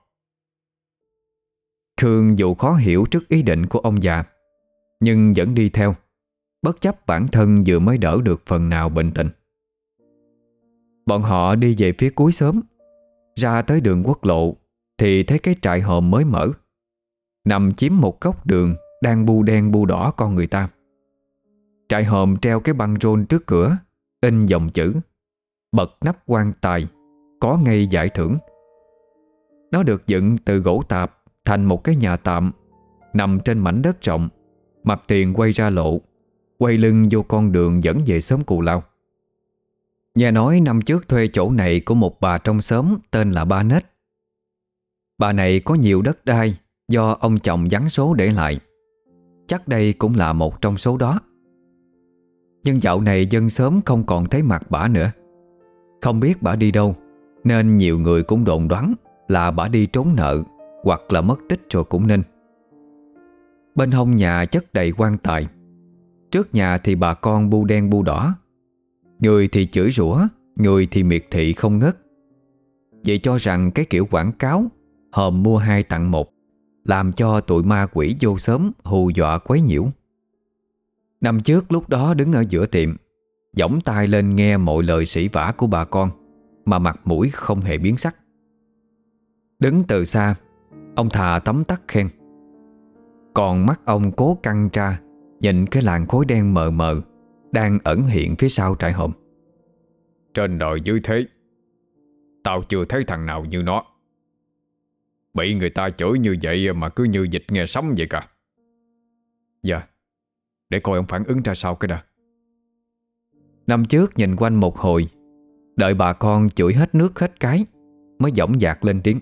Khương dù khó hiểu trước ý định của ông già, nhưng vẫn đi theo, bất chấp bản thân vừa mới đỡ được phần nào bệnh tình. Bọn họ đi về phía cuối xóm, ra tới đường quốc lộ thì thấy cái trại hòm mới mở, nằm chiếm một góc đường đang bu đen bu đỏ con người ta. Trại hòm treo cái băng rôn trước cửa, in dòng chữ: bật nắp quan tài, có ngay giải thưởng. Nó được dựng từ gỗ tạp thành một cái nhà tạm, nằm trên mảnh đất rộng, mặt tiền quay ra lộ, quay lưng vô con đường dẫn về xóm Cù Lao. Nghe nói năm trước thuê chỗ này của một bà trong xóm tên là ba Nết. Bà này có nhiều đất đai do ông chồng vắn số để lại, chắc đây cũng là một trong số đó. Nhưng dạo này dân xóm không còn thấy mặt bả nữa, không biết bả đi đâu, nên nhiều người cũng đồn đoán là bả đi trốn nợ hoặc là mất tích rồi cũng nên. Bên hông nhà chất đầy quan tài, trước nhà thì bà con bu đen bu đỏ, người thì chửi rủa, người thì miệt thị không ngớt. Vậy cho rằng cái kiểu quảng cáo hòm mua 2 tặng 1 làm cho tụi ma quỷ vô xóm hù dọa quấy nhiễu. Năm trước lúc đó đứng ở giữa tiệm, giỏng tai lên nghe mọi lời sỉ vả của bà con, mà mặt mũi không hề biến sắc. Đứng từ xa, ông thà tấm tắc khen. Còn mắt ông cố căng ra nhìn cái làn khói đen mờ mờ đang ẩn hiện phía sau trại hòm. Trên đời dưới thế, tao chưa thấy thằng nào như nó. Bị người ta chửi như vậy mà cứ như vịt nghe sấm vậy cả. Dạ, để coi ông phản ứng ra sao cái đã. Năm trước nhìn quanh một hồi, đợi bà con chửi hết nước hết cái, mới dõng dạc lên tiếng.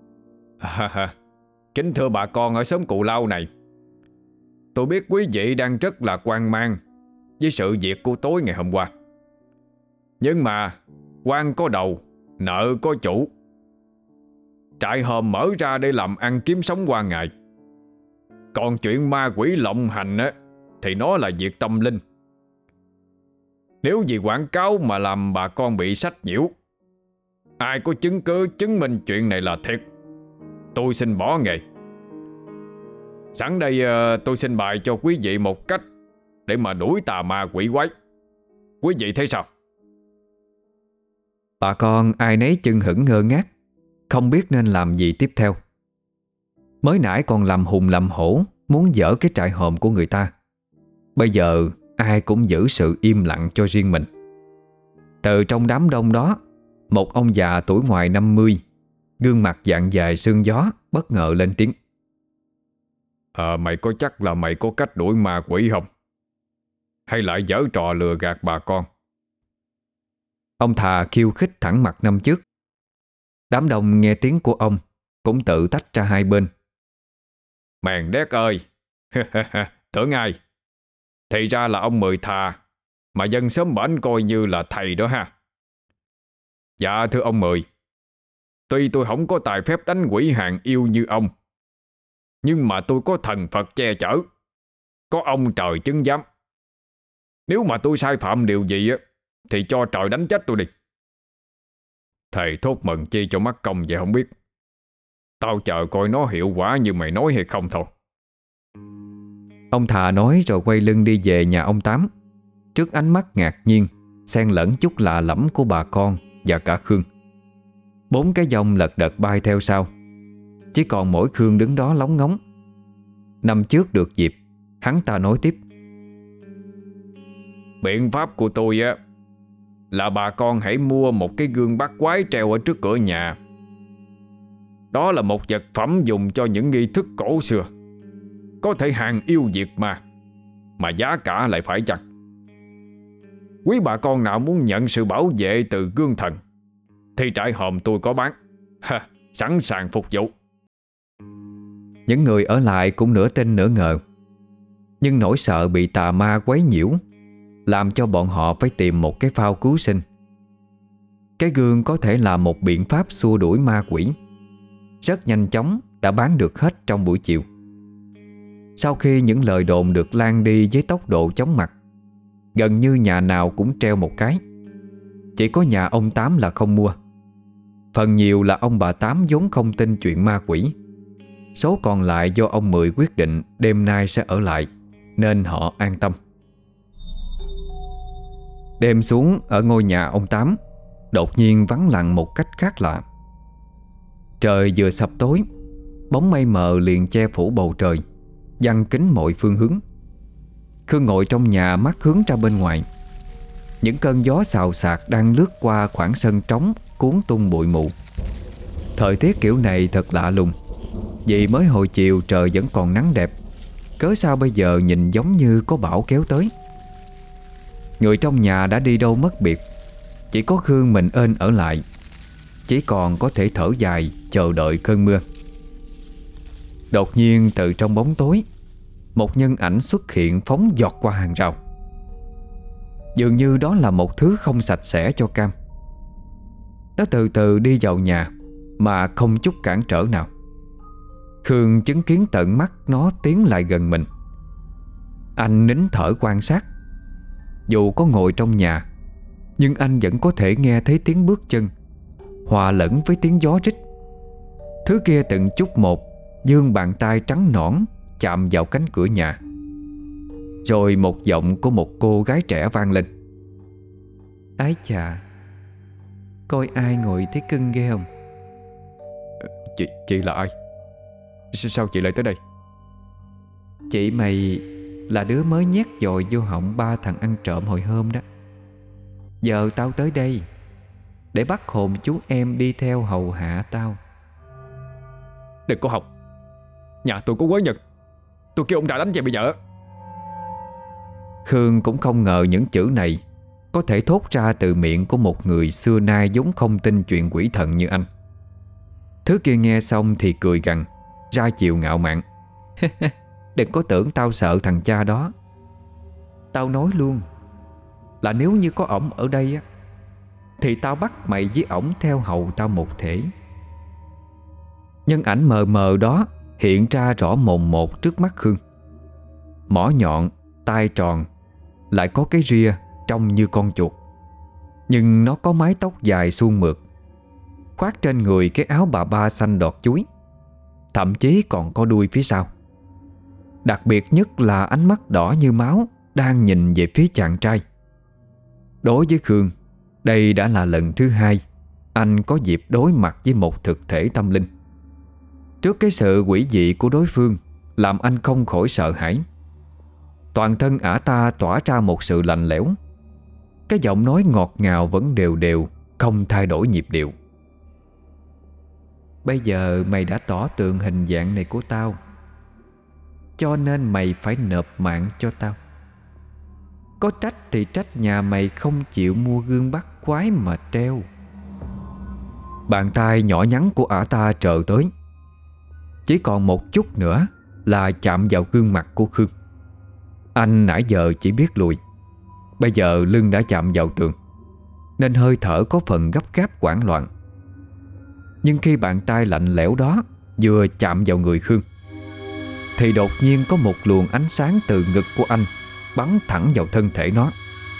Kính thưa bà con ở xóm Cù Lao này, tôi biết quý vị đang rất là hoang mang với sự việc của tối ngày hôm qua. Nhưng mà quan có đầu, nợ có chủ. Trại hòm mở ra để làm ăn kiếm sống qua ngày. Còn chuyện ma quỷ lộng hành á, thì nó là việc tâm linh. Nếu vì quảng cáo mà làm bà con bị sách nhiễu, ai có chứng cứ chứng minh chuyện này là thiệt, tôi xin bỏ nghề. Sẵn đây tôi xin bày cho quý vị một cách để mà đuổi tà ma quỷ quái. Quý vị thấy sao? Bà con ai nấy chưng hửng ngơ ngác, không biết nên làm gì tiếp theo. Mới nãy còn làm hùng làm hổ, muốn dỡ cái trại hòm của người ta. Bây giờ ai cũng giữ sự im lặng cho riêng mình. Từ trong đám đông đó, một ông già tuổi ngoài 50, gương mặt dạng dài sương gió, bất ngờ lên tiếng. Mày có chắc là mày có cách đuổi ma quỷ không? Hay lại giở trò lừa gạt bà con? Ông thà khiêu khích thẳng mặt năm trước. Đám đông nghe tiếng của ông cũng tự tách ra hai bên. Mèn đét ơi, tưởng ai? Thì ra là ông Mười Thà, mà dân xóm bển coi như là thầy đó ha. Dạ thưa ông Mười, tuy tôi không có tài phép đánh quỷ hàng yêu như ông, nhưng mà tôi có thần Phật che chở, có ông trời chứng giám. Nếu mà tôi sai phạm điều gì á, thì cho trời đánh chết tôi đi. Thầy thốt mừng chi cho mắc công vậy không biết. Tao chờ coi nó hiệu quả như mày nói hay không thôi. Ông thà nói rồi quay lưng đi về nhà ông Tám, trước ánh mắt ngạc nhiên xen lẫn chút lạ lẫm của bà con và cả Khương. 4 cái dòng lật đật bay theo sau, chỉ còn mỗi Khương đứng đó lóng ngóng. Năm trước được dịp, hắn ta nói tiếp. Biện pháp của tôi á là bà con hãy mua một cái gương bát quái treo ở trước cửa nhà. Đó là một vật phẩm dùng cho những nghi thức cổ xưa, có thể hàng yêu diệt mà giá cả lại phải chăng. Quý bà con nào muốn nhận sự bảo vệ từ gương thần thì trại hòm tôi có bán, sẵn sàng phục vụ. Những người ở lại cũng nửa tin nửa ngờ, nhưng nỗi sợ bị tà ma quấy nhiễu làm cho bọn họ phải tìm một cái phao cứu sinh. Cái gương có thể là một biện pháp xua đuổi ma quỷ. Rất nhanh chóng đã bán được hết trong buổi chiều. Sau khi những lời đồn được lan đi với tốc độ chóng mặt, gần như nhà nào cũng treo một cái. Chỉ có nhà ông Tám là không mua. Phần nhiều là ông bà Tám vốn không tin chuyện ma quỷ. Số còn lại do ông Mười quyết định đêm nay sẽ ở lại, nên họ an tâm. Đêm xuống ở ngôi nhà ông Tám đột nhiên vắng lặng một cách khác lạ. Trời vừa sập tối, bóng mây mờ liền che phủ bầu trời, giăng kín mọi phương hướng. Khương ngồi trong nhà mắt hướng ra bên ngoài. Những cơn gió xào xạc đang lướt qua khoảng sân trống, cuốn tung bụi mù. Thời tiết kiểu này thật lạ lùng, vì mới hồi chiều trời vẫn còn nắng đẹp, cớ sao bây giờ nhìn giống như có bão kéo tới. Người trong nhà đã đi đâu mất biệt, chỉ có Khương mình ên ở lại, chỉ còn có thể thở dài chờ đợi cơn mưa. Đột nhiên từ trong bóng tối, một nhân ảnh xuất hiện phóng giọt qua hàng rào. Dường như đó là một thứ không sạch sẽ cho Cam. Nó từ từ đi vào nhà mà không chút cản trở nào. Khương chứng kiến tận mắt nó tiến lại gần mình. Anh nín thở quan sát. Dù có ngồi trong nhà, nhưng anh vẫn có thể nghe thấy tiếng bước chân hòa lẫn với tiếng gió rít. Thứ kia từng chút một giương bàn tay trắng nõn chạm vào cánh cửa nhà. Rồi một giọng của một cô gái trẻ vang lên. Ái chà, coi ai ngồi thấy cưng ghê không? Chị là ai? Sao chị lại tới đây? Chị mày là đứa mới nhét dội vô họng 3 thằng ăn trộm hồi hôm đó. Giờ tao tới đây để bắt hồn chú em đi theo hầu hạ tao. Đừng có học. Nhà tôi có quái nhân. Tôi kêu ông đã đánh về bây giờ. Khương cũng không ngờ những chữ này có thể thốt ra từ miệng của một người xưa nay vốn không tin chuyện quỷ thần như anh. Thứ kia nghe xong thì cười gằn, ra chiều ngạo mạn. Đừng có tưởng tao sợ thằng cha đó. Tao nói luôn là nếu như có ổng ở đây á, thì tao bắt mày với ổng theo hầu tao một thể. Nhân ảnh mờ mờ đó hiện ra rõ mồn một trước mắt Khương. Mỏ nhọn, tai tròn, lại có cái ria trông như con chuột, nhưng nó có mái tóc dài suôn mượt, khoác trên người cái áo bà ba xanh đọt chuối, thậm chí còn có đuôi phía sau. Đặc biệt nhất là ánh mắt đỏ như máu đang nhìn về phía chàng trai. Đối với Khương, đây đã là lần thứ hai anh có dịp đối mặt với một thực thể tâm linh. Trước cái sự quỷ dị của đối phương làm anh không khỏi sợ hãi. Toàn thân ả ta tỏa ra một sự lạnh lẽo. Cái giọng nói ngọt ngào vẫn đều đều, không thay đổi nhịp điệu. Bây giờ mày đã tỏ tượng hình dạng này của tao, cho nên mày phải nộp mạng cho tao. Có trách thì trách nhà mày không chịu mua gương bắt quái mà treo. Bàn tay nhỏ nhắn của ả ta trờ tới. Chỉ còn một chút nữa là chạm vào gương mặt của Khương. Anh nãy giờ chỉ biết lùi, bây giờ lưng đã chạm vào tường, nên hơi thở có phần gấp gáp hoảng loạn. Nhưng khi bàn tay lạnh lẽo đó vừa chạm vào người Khương, thì đột nhiên có một luồng ánh sáng từ ngực của anh bắn thẳng vào thân thể nó.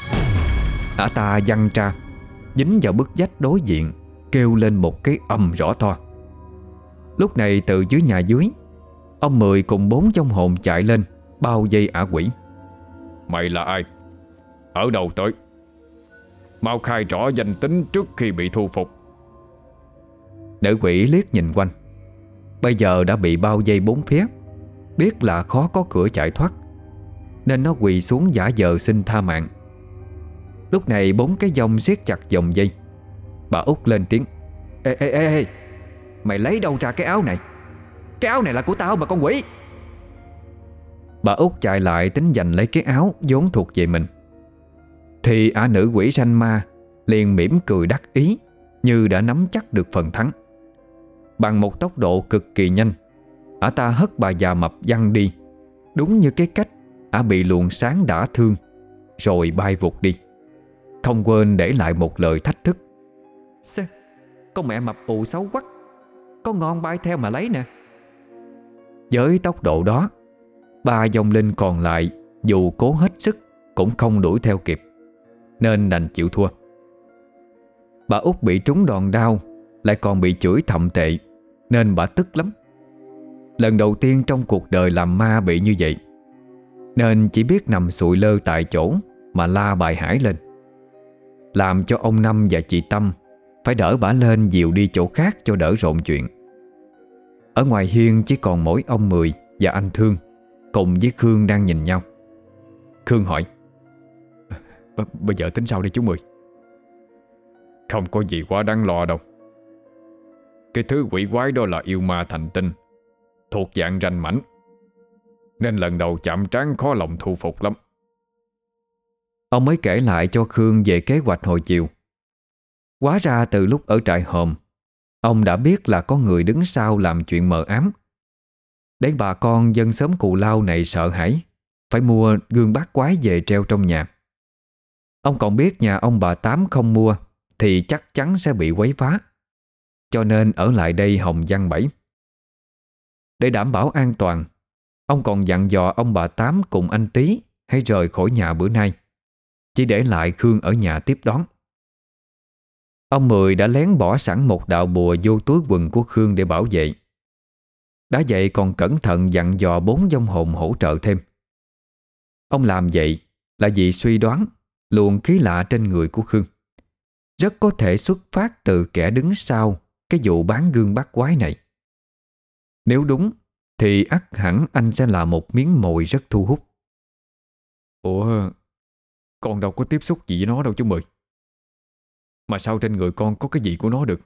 Ả ta văng ra, dính vào bức vách đối diện, kêu lên một cái ầm rõ to. Lúc này từ dưới nhà dưới, ông Mười cùng 4 vong hồn chạy lên bao vây ả quỷ. Mày là ai? Ở đâu tới? Mau khai rõ danh tính trước khi bị thu phục. Nữ quỷ liếc nhìn quanh. Bây giờ đã bị bao vây 4 phía, biết là khó có cửa chạy thoát, nên nó quỳ xuống giả vờ xin tha mạng. Lúc này 4 cái vong siết chặt vòng dây. Bà Út lên tiếng: Ê, mày lấy đâu ra cái áo này? Cái áo này là của tao mà con quỷ. Bà Út chạy lại tính giành lấy cái áo vốn thuộc về mình, thì ả nữ quỷ ranh ma liền mỉm cười đắc ý, như đã nắm chắc được phần thắng. Bằng một tốc độ cực kỳ nhanh, ả ta hất bà già mập văng đi, đúng như cái cách ả bị luồng sáng đả thương, rồi bay vụt đi, không quên để lại một lời thách thức: Con mẹ mập ù xấu quắc, có ngon bay theo mà lấy nè. Với tốc độ đó, 3 vong linh còn lại dù cố hết sức cũng không đuổi theo kịp, nên đành chịu thua. Bà Út bị trúng đòn đau, lại còn bị chửi thậm tệ, nên bà tức lắm. Lần đầu tiên trong cuộc đời làm ma bị như vậy, nên chỉ biết nằm sụi lơ tại chỗ mà la bài hải lên, làm cho ông Năm và chị Tâm phải đỡ bả lên dìu đi chỗ khác cho đỡ rộn chuyện. Ở ngoài hiên chỉ còn mỗi ông Mười và anh Thương cùng với Khương đang nhìn nhau. Khương hỏi: Bây giờ tính sao đây chú Mười? Không có gì quá đáng lo đâu. Cái thứ quỷ quái đó là yêu ma thành tinh, thuộc dạng ranh mãnh, nên lần đầu chạm trán khó lòng thu phục lắm. Ông mới kể lại cho Khương về kế hoạch hồi chiều. Hóa ra từ lúc ở trại hòm, ông đã biết là có người đứng sau làm chuyện mờ ám, để bà con dân xóm Cù Lao này sợ hãi, phải mua gương bát quái về treo trong nhà. Ông còn biết nhà ông bà Tám không mua thì chắc chắn sẽ bị quấy phá, cho nên ở lại đây hòng giăng bẫy. Để đảm bảo an toàn, ông còn dặn dò ông bà Tám cùng anh Tý hãy rời khỏi nhà bữa nay, chỉ để lại Khương ở nhà tiếp đón. Ông Mười đã lén bỏ sẵn một đạo bùa vô túi quần của Khương để bảo vệ. Đã vậy còn cẩn thận dặn dò 4 vong hồn hỗ trợ thêm. Ông làm vậy là vì suy đoán luồng khí lạ trên người của Khương rất có thể xuất phát từ kẻ đứng sau cái vụ bán gương bát quái này. Nếu đúng thì ắt hẳn anh sẽ là một miếng mồi rất thu hút. Ủa, con đâu có tiếp xúc gì với nó đâu chú Mười. Mà sao trên người con có cái gì của nó được?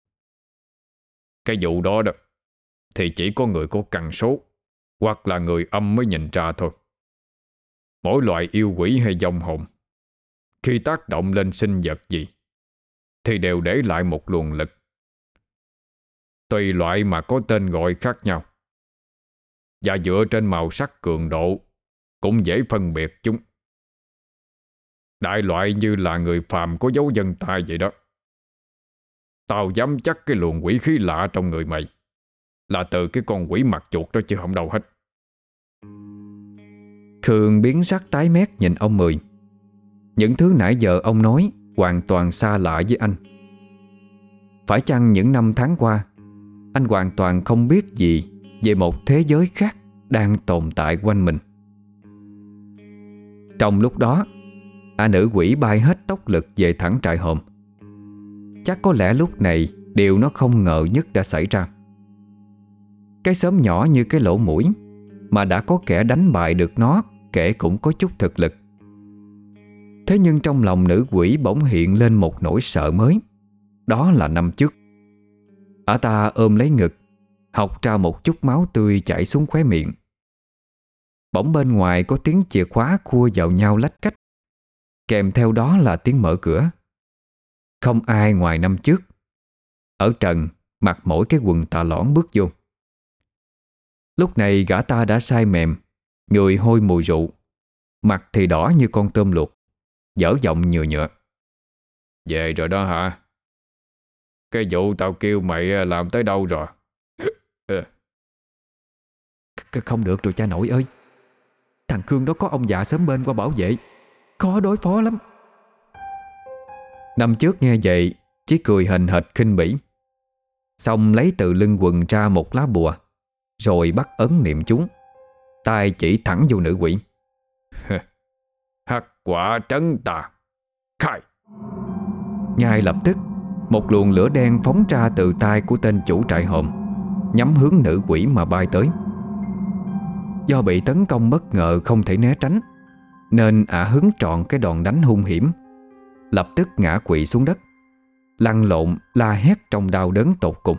Cái vụ đó đó thì chỉ có người có căn số hoặc là người âm mới nhìn ra thôi. mỗi loại yêu quỷ hay vong hồn khi tác động lên sinh vật gì thì đều để lại một luồng lực. Tùy loại mà có tên gọi khác nhau, và dựa trên màu sắc cường độ cũng dễ phân biệt chúng. Đại loại như là người phàm có dấu vân tay vậy đó. Tao dám chắc cái luồng quỷ khí lạ trong người mày là từ cái con quỷ mặt chuột đó chứ không đâu hết. Khương biến sắc tái mét nhìn ông Mười. Những thứ nãy giờ ông nói hoàn toàn xa lạ với anh. Phải chăng những năm tháng qua anh hoàn toàn không biết gì về một thế giới khác đang tồn tại quanh mình? Trong lúc đó, nữ quỷ bay hết tốc lực về thẳng trại hòm. Chắc có lẽ lúc này điều nó không ngờ nhất đã xảy ra. Cái xóm nhỏ như cái lỗ mũi mà đã có kẻ đánh bại được nó, kẻ cũng có chút thực lực. Thế nhưng trong lòng nữ quỷ bỗng hiện lên một nỗi sợ mới. Đó là năm trước, ả ta ôm lấy ngực, học ra một chút máu tươi chảy xuống khóe miệng. Bỗng bên ngoài có tiếng chìa khóa khua vào nhau lách cách, kèm theo đó là tiếng mở cửa. Không ai ngoài năm trước. Ở trần, mặc mỗi cái quần tà lõn bước vô. Lúc này gã ta đã say mềm, người hôi mùi rượu, mặt thì đỏ như con tôm luộc, dở giọng nhừa nhựa. Về rồi đó hả? Cái vụ tao kêu mày làm tới đâu rồi? Không được rồi cha nội ơi. Thằng Khương đó có ông già sớm bên qua bảo vệ, khó đối phó lắm. Năm trước nghe vậy chỉ cười hềnh hệch khinh bỉ, xong lấy từ lưng quần ra một lá bùa, rồi bắt ấn niệm chú, tay chỉ thẳng vô nữ quỷ. Hắc quả trấn tà, khai. Ngay lập tức, một luồng lửa đen phóng ra từ tay của tên chủ trại hòm, nhắm hướng nữ quỷ mà bay tới. Do bị tấn công bất ngờ không thể né tránh, nên ả hứng trọn cái đòn đánh hung hiểm, lập tức ngã quỵ xuống đất, lăn lộn la hét trong đau đớn tột cùng.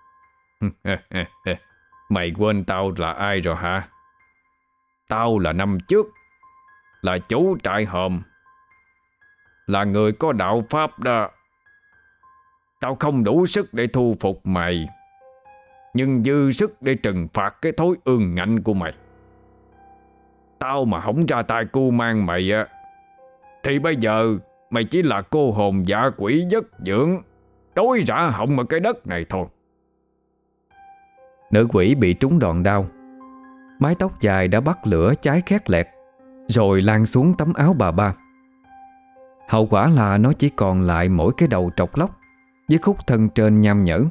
Mày quên tao là ai rồi hả? Tao là năm trước, là chủ trại hòm, là người có đạo pháp đó. Tao không đủ sức để thu phục mày, nhưng dư sức để trừng phạt cái thói ương ngạnh của mày. Tao mà không ra tay cu mang mày á, thì bây giờ mày chỉ là cô hồn dã quỷ vất dưỡng, đói rã họng ở cái đất này thôi. Nữ quỷ bị trúng đòn đau, mái tóc dài đã bắt lửa cháy khét lẹt, rồi lan xuống tấm áo bà ba. Hậu quả là nó chỉ còn lại mỗi cái đầu trọc lóc với khúc thân trên nham nhở.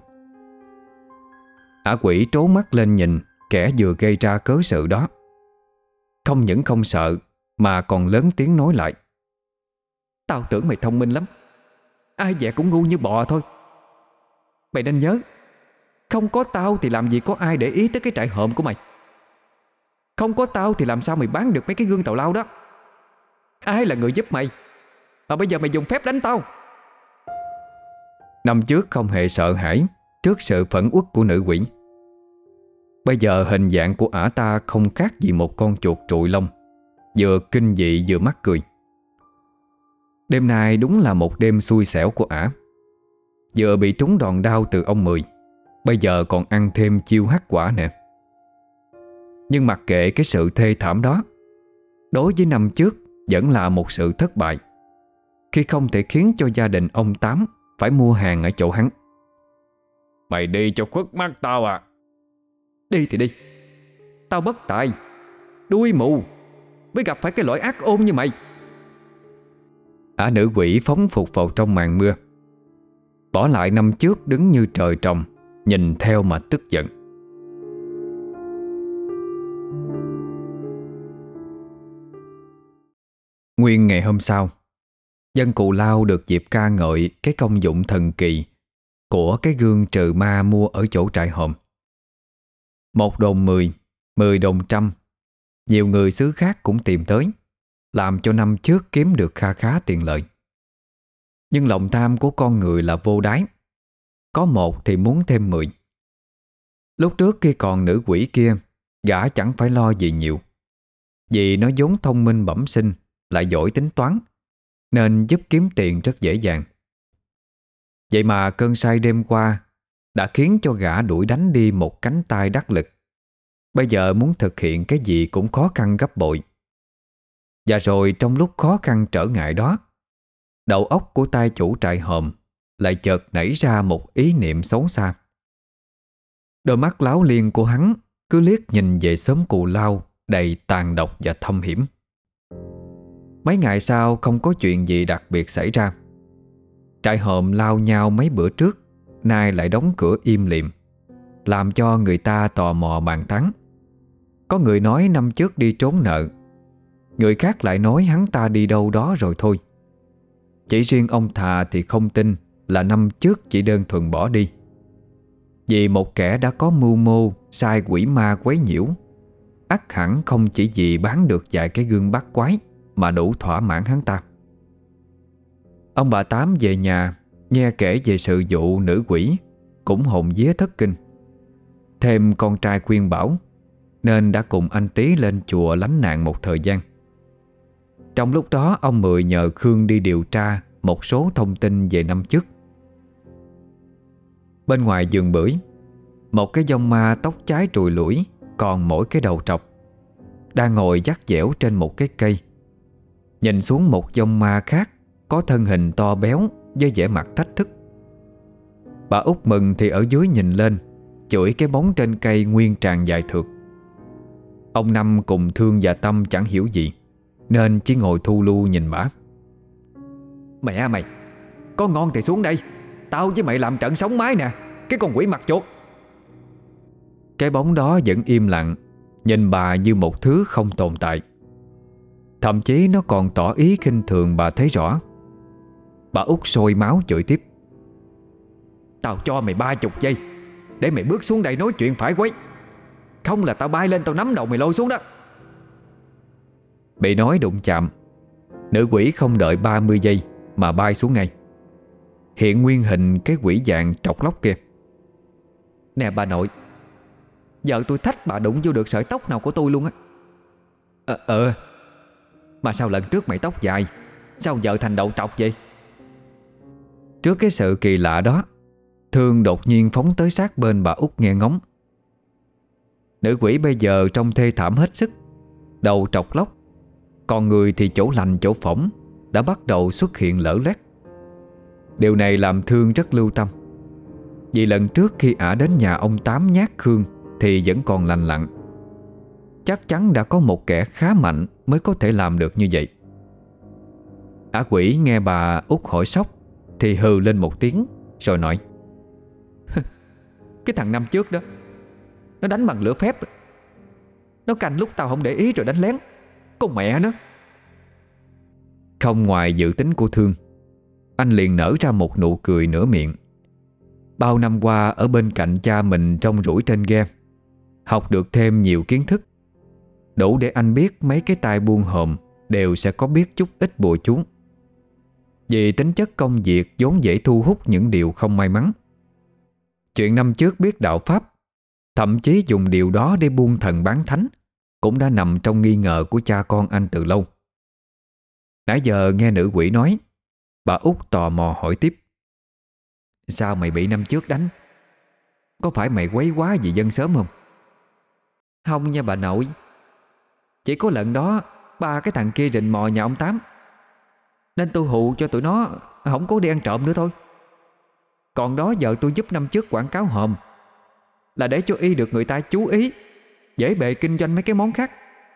Ả quỷ trố mắt lên nhìn kẻ vừa gây ra cớ sự đó. Không những không sợ mà còn lớn tiếng nói lại. Tao tưởng mày thông minh lắm, ai dè cũng ngu như bò thôi. Mày nên nhớ, không có tao thì làm gì có ai để ý tới cái trại hòm của mày. Không có tao thì làm sao mày bán được mấy cái gương tào lao đó. Ai là người giúp mày mà bây giờ mày dùng phép đánh tao? Năm trước không hề sợ hãi trước sự phẫn uất của nữ quỷ. Bây giờ hình dạng của ả ta không khác gì một con chuột trụi lông, vừa kinh dị vừa mắc cười. Đêm nay đúng là một đêm xui xẻo của ả. Vừa bị trúng đòn đau từ ông Mười, bây giờ còn ăn thêm chiêu hắc quả nè. Nhưng mặc kệ cái sự thê thảm đó, đối với năm trước vẫn là một sự thất bại, khi không thể khiến cho gia đình ông Tám phải mua hàng ở chỗ hắn. Mày đi cho khuất mắt tao à? Đi thì đi, tao bất tài, đuôi mù, mới gặp phải cái loại ác ôn như mày. Ả nữ quỷ phóng phục vào trong màn mưa, bỏ lại năm trước đứng như trời trồng, nhìn theo mà tức giận. Nguyên ngày hôm sau, dân Cù Lao được dịp ca ngợi cái công dụng thần kỳ của cái gương trừ ma mua ở chỗ trại hòm. 1 đồn 10, 10 đồn trăm, nhiều người xứ khác cũng tìm tới, làm cho năm trước kiếm được kha khá tiền lợi. Nhưng lòng tham của con người là vô đáy, có một thì muốn thêm 10. Lúc trước khi còn nữ quỷ kia, gã chẳng phải lo gì nhiều, Vì nó vốn thông minh bẩm sinh, lại giỏi tính toán, nên giúp kiếm tiền rất dễ dàng. Vậy mà cơn say đêm qua đã khiến cho gã đuổi đánh đi một cánh tay đắc lực. Bây giờ muốn thực hiện cái gì cũng khó khăn gấp bội. Và rồi trong lúc khó khăn trở ngại đó, đầu óc của tay chủ trại hòm lại chợt nảy ra một ý niệm xấu xa. Đôi mắt láo liên của hắn cứ liếc nhìn về xóm Cù Lao đầy tàn độc và thâm hiểm. Mấy ngày sau không có chuyện gì đặc biệt xảy ra. Trại hòm lao nhau mấy bữa trước nay lại đóng cửa im lìm, làm cho người ta tò mò bàn tán. Có người nói năm trước đi trốn nợ, người khác lại nói hắn ta đi đâu đó rồi thôi. Chỉ riêng ông Thà thì không tin là năm trước chỉ đơn thuần bỏ đi. Vì một kẻ đã có mưu mô sai quỷ ma quấy nhiễu, ắt hẳn không chỉ vì bán được vài cái gương bát quái mà đủ thỏa mãn hắn ta. Ông bà Tám về nhà nghe kể về sự vụ nữ quỷ, cũng hồn vía thất kinh. Thêm con trai khuyên bảo, nên đã cùng anh Tý lên chùa lánh nạn một thời gian. Trong lúc đó ông Mười nhờ Khương đi điều tra một số thông tin về năm trước. Bên ngoài vườn bưởi, một cái dông ma tóc cháy trùi lủi, còn mỗi cái đầu trọc, đang ngồi dắt dẻo trên một cái cây. Nhìn xuống một dông ma khác có thân hình to béo với vẻ mặt thách thức. Bà Út Mừng thì ở dưới nhìn lên, chửi cái bóng trên cây nguyên tràn dài thượt. Ông Năm cùng Thương và Tâm chẳng hiểu gì, nên chỉ ngồi thu lu nhìn bả. Mẹ mày, có ngon thì xuống đây, tao với mày làm trận sống mái nè, cái con quỷ mặt chuột. Cái bóng đó vẫn im lặng, nhìn bà như một thứ không tồn tại. Thậm chí nó còn tỏ ý khinh thường bà thấy rõ. Bà Út sôi máu chửi tiếp. Tao cho mày 30 giây để mày bước xuống đây nói chuyện phải quấy, không là tao bay lên tao nắm đầu mày lôi xuống đó. Bị nói đụng chạm, nữ quỷ không đợi 30 giây mà bay xuống ngay, hiện nguyên hình cái quỷ dạng trọc lóc kia. Nè bà nội, vợ tôi thách bà đụng vô được sợi tóc nào của tôi luôn á. Mà sao lần trước mày tóc dài, sao vợ thành đầu trọc vậy? Trước cái sự kỳ lạ đó, Thương đột nhiên phóng tới sát bên bà Út nghe ngóng. Nữ quỷ bây giờ trông thê thảm hết sức, đầu trọc lóc, còn người thì chỗ lành chỗ phỏng đã bắt đầu xuất hiện lở loét. Điều này làm Thương rất lưu tâm, vì lần trước khi ả đến nhà ông Tám nhát Khương thì vẫn còn lành lặn. Chắc chắn đã có một kẻ khá mạnh mới có thể làm được như vậy. Ả quỷ nghe bà Út hỏi sốc thì hừ lên một tiếng rồi nói: Cái thằng năm trước đó, nó đánh bằng lửa phép. Nó canh lúc tao không để ý rồi đánh lén. Con mẹ nó. Không ngoài dự tính của Thương, anh liền nở ra một nụ cười nửa miệng. Bao năm qua ở bên cạnh cha mình trong rủi trên ghe, học được thêm nhiều kiến thức, đủ để anh biết mấy cái tai buôn hòm đều sẽ có biết chút ít bùa chú. Vì tính chất công việc vốn dễ thu hút những điều không may mắn. Chuyện năm trước biết đạo Pháp, thậm chí dùng điều đó để buôn thần bán thánh, cũng đã nằm trong nghi ngờ của cha con anh từ lâu. Nãy giờ nghe nữ quỷ nói, bà Út tò mò hỏi tiếp: Sao mày bị năm trước đánh? Có phải mày quấy quá vì dân sớm không? Không nha bà nội, chỉ có lần đó ba cái thằng kia rình mò nhà ông Tám, nên tôi hù cho tụi nó không có đi ăn trộm nữa thôi. Còn đó vợ tôi giúp năm trước quảng cáo hòm là để cho y được người ta chú ý, dễ bề kinh doanh mấy cái món khác.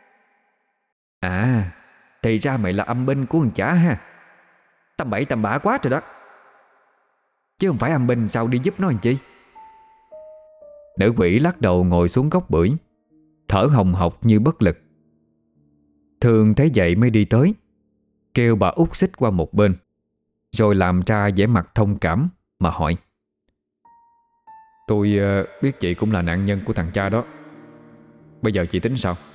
À, thì ra mày là âm binh của thằng chả ha. Tầm bậy tầm bạ quá rồi đó. Chứ không phải âm binh sao đi giúp nó làm chi? Nữ quỷ lắc đầu ngồi xuống gốc bưởi, thở hồng hộc như bất lực. Thường thấy vậy mới đi tới, kêu bà Út xích qua một bên, rồi làm ra vẻ mặt thông cảm mà hỏi: Tôi biết chị cũng là nạn nhân của thằng cha đó. Bây giờ chị tính sao?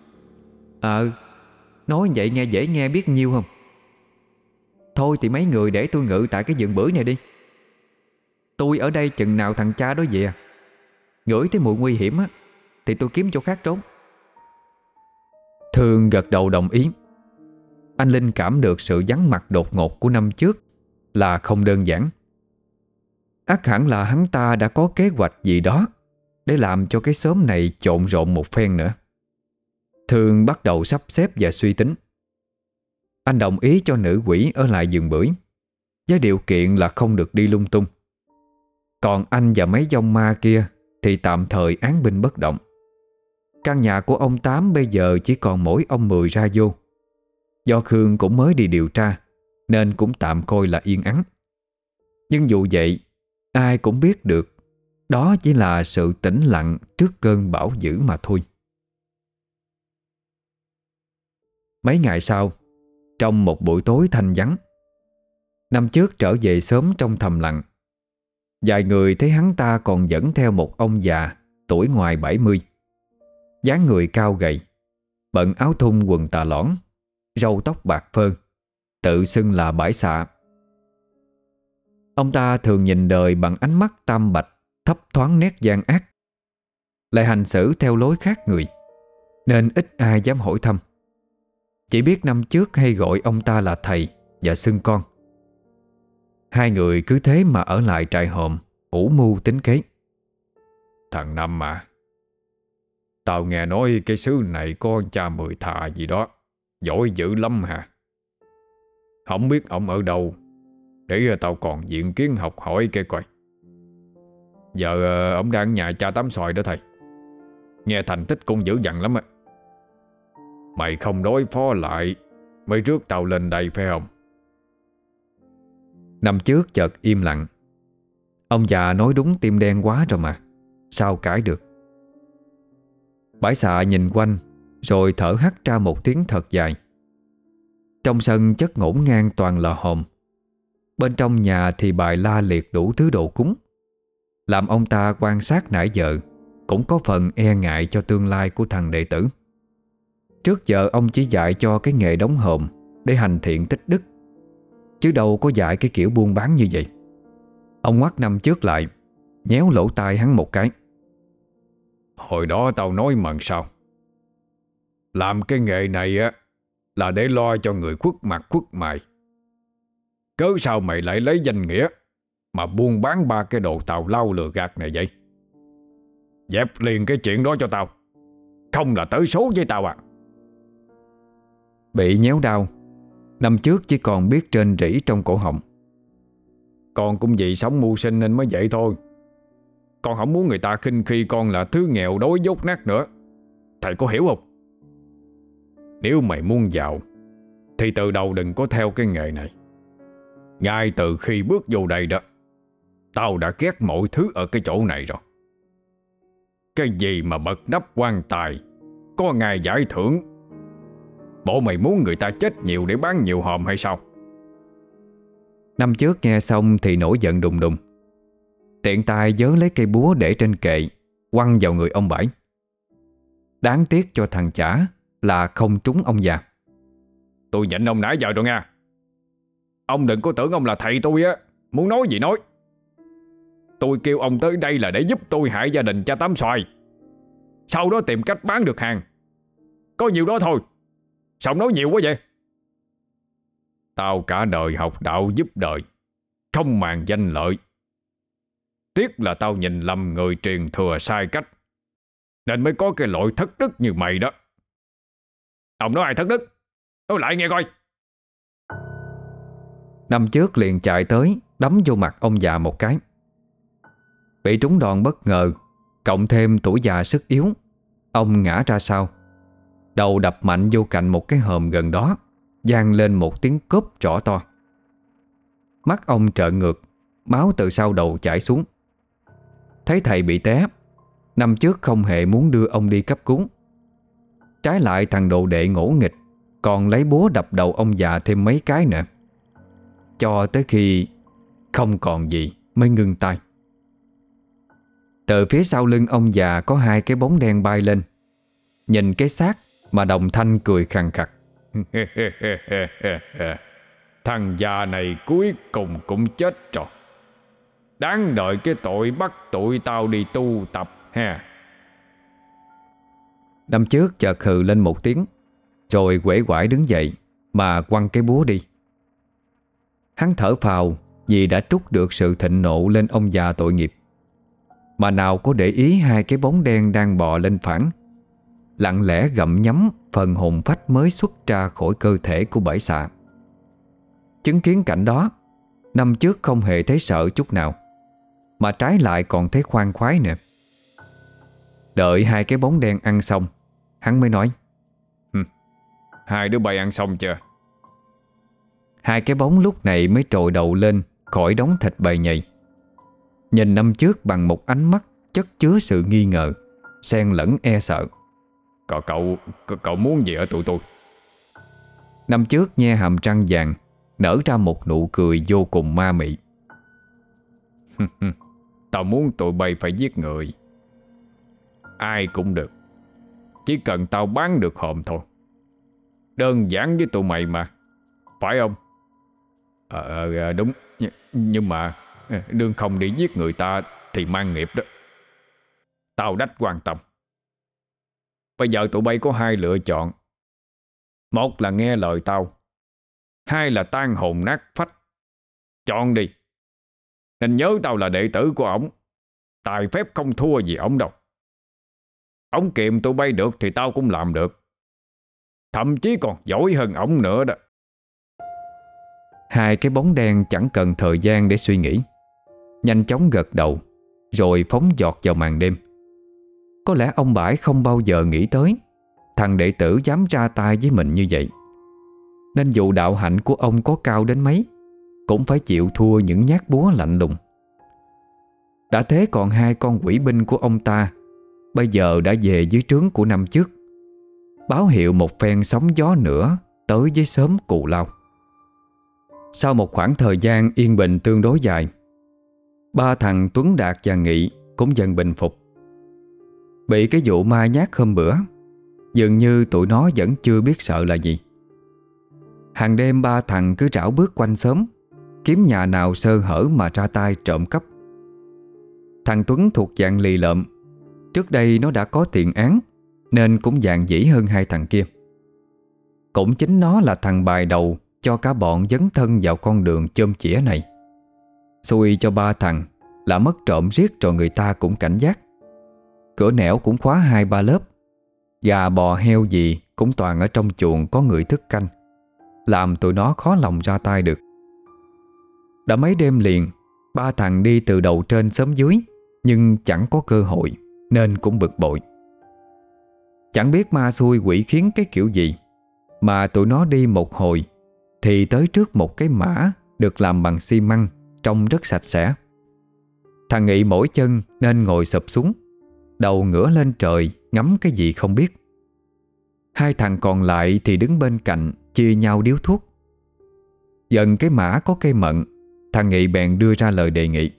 Nói vậy nghe dễ nghe biết nhiêu không? Thôi thì mấy người để tôi ngự tại cái vườn bưởi này đi. Tôi ở đây chừng nào thằng cha đó về, ngửi thấy mùi nguy hiểm á, thì tôi kiếm chỗ khác trốn. Thương gật đầu đồng ý. Anh Linh cảm được sự vắng mặt đột ngột của năm trước là không đơn giản. Ắt hẳn là hắn ta đã có kế hoạch gì đó để làm cho cái xóm này trộn rộn một phen nữa. Thương bắt đầu sắp xếp và suy tính. Anh đồng ý cho nữ quỷ ở lại giường bưởi, với điều kiện là không được đi lung tung. Còn anh và mấy dông ma kia thì tạm thời án binh bất động. Căn nhà của ông Tám bây giờ chỉ còn mỗi ông Mười ra vô. Do Khương cũng mới đi điều tra nên cũng tạm coi là yên ắng. Nhưng dù vậy, ai cũng biết được đó chỉ là sự tĩnh lặng trước cơn bão dữ mà thôi. Mấy ngày sau, trong một buổi tối thanh vắng, năm trước trở về sớm trong thầm lặng. Vài người thấy hắn ta còn dẫn theo một ông già tuổi ngoài 70, dáng người cao gầy, bận áo thun quần tà lõn, râu tóc bạc phơ, tự xưng là Bãi Xạ. Ông ta thường nhìn đời bằng ánh mắt tam bạch, thấp thoáng nét gian ác, lại hành xử theo lối khác người, nên ít ai dám hỏi thăm. Chỉ biết năm trước hay gọi ông ta là thầy và xưng con. Hai người cứ thế mà ở lại trại hòm, ủ mưu tính kế. Thằng Năm mà, tao nghe nói cái xứ này có con cha Mười thà gì đó, giỏi dữ lắm hả? Không biết ông ở đâu, để tao còn diện kiến học hỏi cái coi. Giờ ông đang ở nhà cha Tám Xoài đó thầy. Nghe thành tích cũng dữ dằn lắm á. Mày không đối phó lại mới rước tao lên đây phải không? Năm trước chợt im lặng. Ông già nói đúng tim đen quá rồi mà, sao cãi được. Bãi Xạ nhìn quanh rồi thở hắt ra một tiếng thật dài. Trong sân chất ngổn ngang toàn là hòm. Bên trong nhà thì bày la liệt đủ thứ đồ cúng, làm ông ta quan sát nãy giờ cũng có phần e ngại cho tương lai của thằng đệ tử. Trước giờ ông chỉ dạy cho cái nghề đóng hòm để hành thiện tích đức, chứ đâu có dạy cái kiểu buôn bán như vậy. Ông ngoắt năm trước lại, nhéo lỗ tai hắn một cái. Hồi đó tao nói mần sao? Làm cái nghề này á là để lo cho người khuất mặt khuất mày. Cớ sao mày lại lấy danh nghĩa mà buôn bán ba cái đồ tào lao lừa gạt này vậy? Dẹp liền cái chuyện đó cho tao, không là tới số với tao à. Bị nhéo đau, năm trước chỉ còn biết rên rỉ trong cổ họng. Con cũng vì sống mưu sinh nên mới vậy thôi. Con không muốn người ta khinh khi con là thứ nghèo đói dốt nát nữa. Thầy có hiểu không? Nếu mày muốn giàu thì từ đầu đừng có theo cái nghề này. Ngay từ khi bước vô đây đó, tao đã ghét mọi thứ ở cái chỗ này rồi. Cái gì mà bật nắp quan tài, có ngày giải thưởng. Bộ mày muốn người ta chết nhiều để bán nhiều hòm hay sao? Năm trước nghe xong thì nổi giận đùng đùng, tiện tay vớ lấy cây búa để trên kệ, quăng vào người ông Bãi. Đáng tiếc cho thằng chả là không trúng ông già. Tôi nhịn ông nãy giờ rồi nha. Ông đừng có tưởng ông là thầy tôi á, muốn nói gì nói. Tôi kêu ông tới đây là để giúp tôi hại gia đình cha Tám Xoài, sau đó tìm cách bán được hàng. Có nhiều đó thôi, sao ông nói nhiều quá vậy? Tao cả đời học đạo giúp đời, không màng danh lợi. Tiếc là tao nhìn lầm người truyền thừa sai cách, nên mới có cái loại thất đức như mày đó. Ông nói ai thất đức? Nói lại nghe coi. Năm trước liền chạy tới đấm vô mặt ông già một cái. Bị trúng đòn bất ngờ, cộng thêm tuổi già sức yếu, ông ngã ra sau. Đầu đập mạnh vô cạnh một cái hòm gần đó, vang lên một tiếng cốp rõ to. Mắt ông trợn ngược, máu từ sau đầu chảy xuống. Thấy thầy bị té, năm trước không hề muốn đưa ông đi cấp cứu. Trái lại thằng đồ đệ ngỗ nghịch còn lấy búa đập đầu ông già thêm mấy cái nữa, cho tới khi không còn gì mới ngưng tay. Từ phía sau lưng ông già có hai cái bóng đen bay lên. Nhìn cái xác mà đồng thanh cười khằng khặc. Thằng già này cuối cùng cũng chết rồi. Đáng đợi cái tội bắt tụi tao đi tu tập ha. Năm trước chợt hừ lên một tiếng, rồi uể oải đứng dậy mà quăng cái búa đi. Hắn thở phào vì đã trút được sự thịnh nộ lên ông già tội nghiệp, mà nào có để ý hai cái bóng đen đang bò lên phản, lặng lẽ gặm nhấm phần hồn phách mới xuất ra khỏi cơ thể của bảy xạ. Chứng kiến cảnh đó, năm trước không hề thấy sợ chút nào, mà trái lại còn thấy khoan khoái nè. Đợi hai cái bóng đen ăn xong, hắn mới nói: Hai đứa bay ăn xong chưa? Hai cái bóng lúc này mới trồi đầu lên khỏi đống thịt bầy nhầy, nhìn năm trước bằng một ánh mắt chất chứa sự nghi ngờ, xen lẫn e sợ. Cậu muốn gì ở tụi tôi? Năm trước nhe hàm răng vàng, nở ra một nụ cười vô cùng ma mị. Tao muốn tụi bay phải giết người. Ai cũng được, chỉ cần tao bán được hòm thôi. Đơn giản với tụi mày mà, phải không? Đúng. Nhưng mà đương không đi giết người ta thì mang nghiệp đó. Tao đách quan tâm. Bây giờ tụi bay có hai lựa chọn. Một là nghe lời tao, hai là tan hồn nát phách. Chọn đi. Nên nhớ tao là đệ tử của ổng, tài phép không thua gì ổng đâu. Ổng kiệm tụi bay được thì tao cũng làm được, thậm chí còn giỏi hơn ổng nữa đó. Hai cái bóng đen chẳng cần thời gian để suy nghĩ, nhanh chóng gật đầu, rồi phóng giọt vào màn đêm. Có lẽ ông Bãi không bao giờ nghĩ tới thằng đệ tử dám ra tay với mình như vậy, nên dù đạo hạnh của ông có cao đến mấy cũng phải chịu thua những nhát búa lạnh lùng. Đã thế còn hai con quỷ binh của ông ta bây giờ đã về dưới trướng của năm trước, báo hiệu một phen sóng gió nữa tới với xóm Cù Lao. Sau một khoảng thời gian yên bình tương đối dài, ba thằng Tuấn, Đạt và Nghị cũng dần bình phục. Bị cái vụ ma nhát hôm bữa, dường như tụi nó vẫn chưa biết sợ là gì. Hàng đêm ba thằng cứ rảo bước quanh xóm, kiếm nhà nào sơ hở mà ra tay trộm cắp. Thằng Tuấn thuộc dạng lì lợm, trước đây nó đã có tiền án nên cũng dạn dĩ hơn hai thằng kia. Cũng chính nó là thằng bài đầu cho cả bọn dấn thân vào con đường chôm chĩa này. Xui cho ba thằng là mất trộm riết rồi người ta cũng cảnh giác. Cửa nẻo cũng khóa 2-3 lớp, gà bò heo gì cũng toàn ở trong chuồng có người thức canh, làm tụi nó khó lòng ra tay được. Đã mấy đêm liền, ba thằng đi từ đầu trên xóm dưới nhưng chẳng có cơ hội, nên cũng bực bội. Chẳng biết ma xui quỷ khiến cái kiểu gì mà tụi nó đi một hồi thì tới trước một cái mã được làm bằng xi măng, trông rất sạch sẽ. Thằng Nghị mỏi chân nên ngồi sụp xuống, đầu ngửa lên trời ngắm cái gì không biết. Hai thằng còn lại thì đứng bên cạnh chia nhau điếu thuốc. Gần cái mã có cây mận, thằng Nghị bèn đưa ra lời đề nghị: